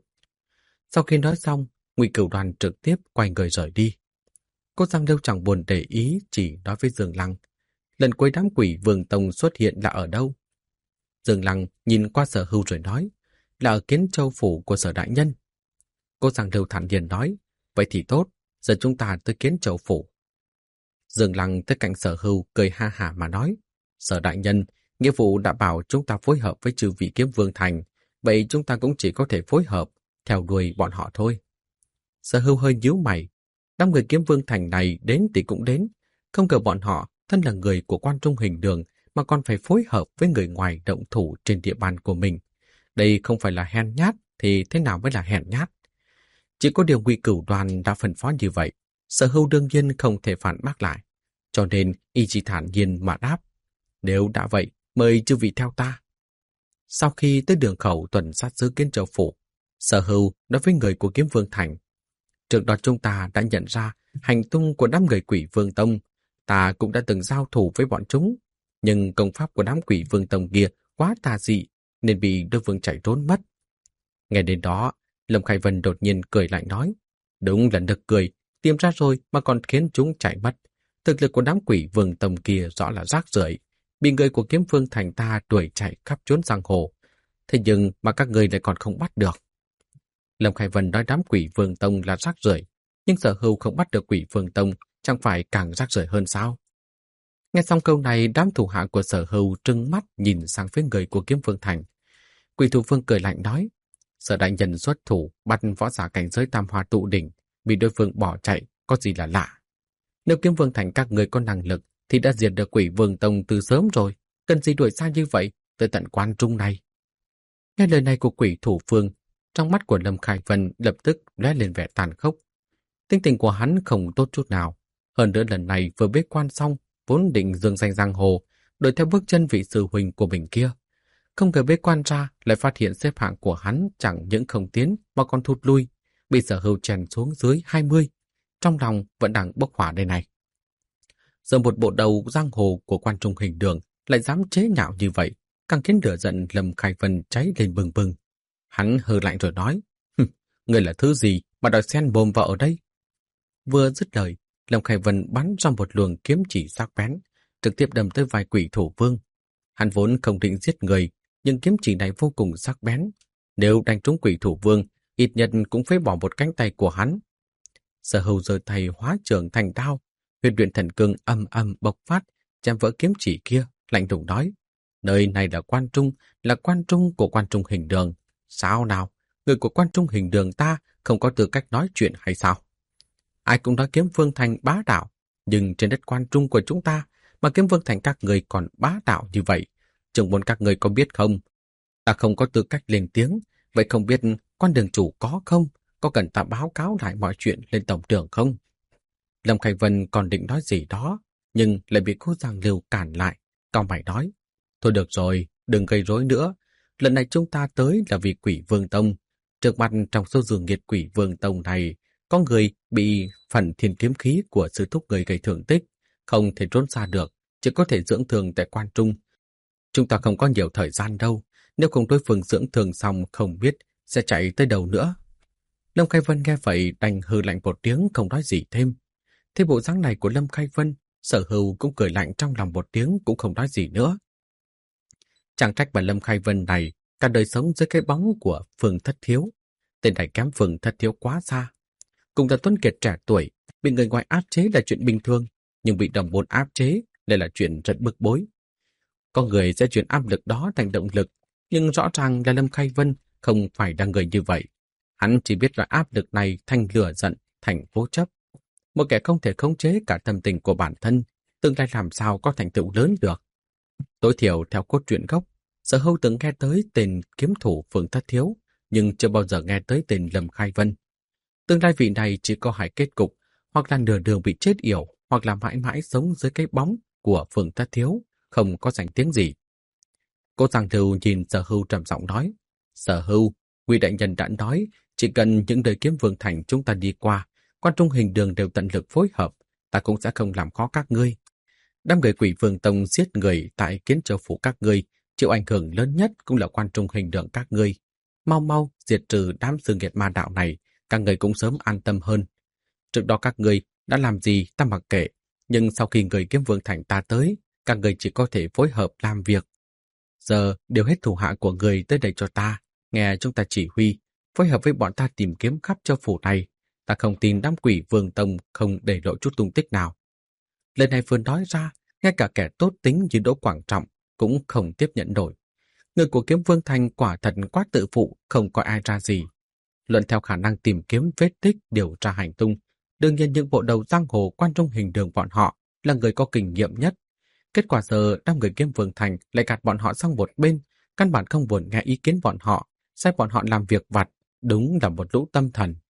Sau khi nói xong, Ngụy Cửu Đoan trực tiếp quay người rời đi. Cô Giang Liêu chẳng buồn để ý, chỉ nói với Dương Lăng: lần cuối đám quỷ Vương Tông xuất hiện là ở đâu? Dương Lăng nhìn qua Sở Hưu rồi nói: là ở Kiến Châu phủ của Sở đại nhân. Cô Giang Liêu thản nhiên nói: vậy thì tốt, giờ chúng ta tới Kiến Châu phủ. Dương Lăng tới cạnh Sở Hưu cười ha hả mà nói: Sở đại nhân, nghĩa vụ đã bảo chúng ta phối hợp với chư vị kiếm vương thành, vậy chúng ta cũng chỉ có thể phối hợp, theo đuôi bọn họ thôi. Sở Hưu hơi nhíu mày, đám người kiếm vương thành này đến thì cũng đến, không ngờ bọn họ thân là người của Quan Trung Hình Đường mà còn phải phối hợp với người ngoài động thủ trên địa bàn của mình. Đây không phải là hèn nhát thì thế nào mới là hèn nhát? Chỉ có điều Ngụy Cửu Đoan đã phân phó như vậy, Sở Hưu đương nhiên không thể phản bác lại, cho nên y chỉ thản nhiên mà đáp: nếu đã vậy, mời chư vị theo ta. Sau khi tới đường khẩu tuần sát sứ Kiến Châu phủ, Sở Hưu nói với người của Kiếm Vương thành: trước đó chúng ta đã nhận ra hành tung của đám người Quỷ Vương Tông, ta cũng đã từng giao thủ với bọn chúng, nhưng công pháp của đám Quỷ Vương Tông kia quá tà dị nên bị đối phương chạy trốn mất. Nghe đến đó, Lâm Khai Vân đột nhiên cười lạnh nói: đúng là nực cười, tìm ra rồi mà còn khiến chúng chạy mất. Thực lực của đám Quỷ Vương Tông kia rõ là rác rưởi, bị người của Kiếm Vương thành ta đuổi chạy khắp chốn giang hồ. Thế nhưng mà các người lại còn không bắt được. Lâm Khai Vân nói đám Quỷ Vương Tông là rác rưởi, nhưng Sở Hưu không bắt được Quỷ Vương Tông, chẳng phải càng rác rưởi hơn sao? Nghe xong câu này, đám thủ hạ của Sở Hưu trừng mắt nhìn sang phía người của Kiếm Vương thành. Quỷ Thủ Vương cười lạnh nói: Sở đại nhân xuất thủ bắt võ giả cảnh giới Tam Hoa tụ đỉnh, bị đối phương bỏ chạy, có gì là lạ? Nếu Kiếm Vương thành các người có năng lực thì đã diệt được Quỷ Vương Tông từ sớm rồi, cần gì đuổi xa như vậy tới tận Quan Trung này? Nghe lời này của Quỷ Thủ Vương, trong mắt của Lâm Khai Vân lập tức lóe lên vẻ tàn khốc. Tính tình của hắn không tốt chút nào, hơn nữa lần này vừa bế quan xong, vốn định dương danh giang hồ, đuổi theo bước chân vị sư huynh của mình kia. Không ngờ bế quan ra lại phát hiện xếp hạng của hắn chẳng những không tiến mà còn thụt lui, bị Sở Hưu chèn xuống dưới 20. Trong lòng vẫn đang bốc hỏa đây này. Giờ một bộ đầu giang hồ của Quan Trung Hình Đường lại dám chế nhạo như vậy, càng khiến lửa giận Lâm Khai Vân cháy lên bừng bừng. Hắn hừ lạnh rồi nói: người là thứ gì mà đòi xen mồm vào ở đây? Vừa dứt lời, Lâm Khai Vân bắn ra một luồng kiếm chỉ sắc bén, trực tiếp đâm tới vai Quỷ Thủ Vương. Hắn vốn không định giết người, nhưng kiếm chỉ này vô cùng sắc bén. Nếu đánh trúng Quỷ Thủ Vương, ít nhất cũng phế bỏ một cánh tay của hắn. Sở Hưu giơ tay hóa trường thành đao, huyền luyện thần cương âm âm bộc phát, chém vỡ kiếm chỉ kia, lạnh lùng nói: nơi này là Quan Trung của Quan Trung Hình Đường. Sao nào, người của Quan Trung Hình Đường ta không có tư cách nói chuyện hay sao? Ai cũng nói Kiếm Vương thành bá đạo, nhưng trên đất Quan Trung của chúng ta mà Kiếm Vương thành các người còn bá đạo như vậy, trưởng môn các người có biết không? Ta không có tư cách lên tiếng, vậy không biết quan đường chủ có không? Có cần ta báo cáo lại mọi chuyện lên tổng trưởng không? Lâm Khai Vân còn định nói gì đó, nhưng lại bị cô Giang Liêu cản lại. Cao mày nói: thôi được rồi, đừng gây rối nữa. Lần này chúng ta tới là vì Quỷ Vương Tông. Trước mặt trong số dương nghiệt Quỷ Vương Tông này, có người bị phần thiên kiếm khí của sư thúc người gây thương tích, không thể trốn xa được, chỉ có thể dưỡng thương tại Quan Trung. Chúng ta không có nhiều thời gian đâu, nếu không đối phương dưỡng thương xong không biết sẽ chạy tới đâu nữa. Lâm Khai Vân nghe vậy đành hừ lạnh một tiếng, không nói gì thêm. Thế bộ dáng này của Lâm Khai Vân, Sở Hưu cũng cười lạnh trong lòng một tiếng, cũng không nói gì nữa. Chẳng trách bà Lâm Khai Vân này cả đời sống dưới cái bóng của Phương Thất Thiếu. Tên này kém Phương Thất Thiếu quá xa. Cùng là tuấn kiệt trẻ tuổi, bị người ngoài áp chế là chuyện bình thường, nhưng bị đồng môn áp chế lại là chuyện rất bực bối. Có người sẽ chuyển áp lực đó thành động lực, nhưng rõ ràng là Lâm Khai Vân không phải là người như vậy. Hắn chỉ biết là áp lực này thành lửa giận, thành cố chấp. Một kẻ không thể khống chế cả tâm tình của bản thân, tương lai làm sao có thành tựu lớn được. Tối thiểu theo cốt truyện gốc, Sở Hưu từng nghe tới tên kiếm thủ Phương Thất Thiếu, nhưng chưa bao giờ nghe tới tên Lâm Khai Vân. Tương lai vị này chỉ có hai kết cục, hoặc là nửa đường bị chết yểu, hoặc là mãi mãi sống dưới cái bóng của Phương Thất Thiếu, không có danh tiếng gì. Cô Giang Lưu nhìn Sở Hưu trầm giọng nói: Sở Hưu, Ngụy đại nhân đã nói, chỉ cần những đời kiếm vương thành chúng ta đi qua, quan trung hình đường đều tận lực phối hợp, ta cũng sẽ không làm khó các ngươi. Đám người Quỷ Vương Tông giết người tại Kiến Châu phủ các ngươi, chịu ảnh hưởng lớn nhất cũng là quan trung hình đường các ngươi. Mau mau diệt trừ đám sư nghiệt ma đạo này, các ngươi cũng sớm an tâm hơn. Trước đó các ngươi đã làm gì ta mặc kệ, nhưng sau khi người kiếm vương thành ta tới, các ngươi chỉ có thể phối hợp làm việc. Giờ điều hết thủ hạ của người tới đây cho ta, nghe chúng ta chỉ huy, phối hợp với bọn ta tìm kiếm khắp châu phủ này. Ta không tin đám Quỷ Vương Tông không để lộ chút tung tích nào. Lời này vừa nói ra, ngay cả kẻ tốt tính như Đỗ Quảng Trọng cũng không tiếp nhận nổi. Người của Kiếm Vương Thành quả thật quá tự phụ, không coi ai ra gì. Luận theo khả năng tìm kiếm vết tích điều tra hành tung, đương nhiên những bộ đầu giang hồ quan trung hình đường bọn họ là người có kinh nghiệm nhất. Kết quả giờ đám người Kiếm Vương Thành lại gạt bọn họ sang một bên, căn bản không buồn nghe ý kiến bọn họ, sai bọn họ làm việc vặt, đúng là một lũ tâm thần.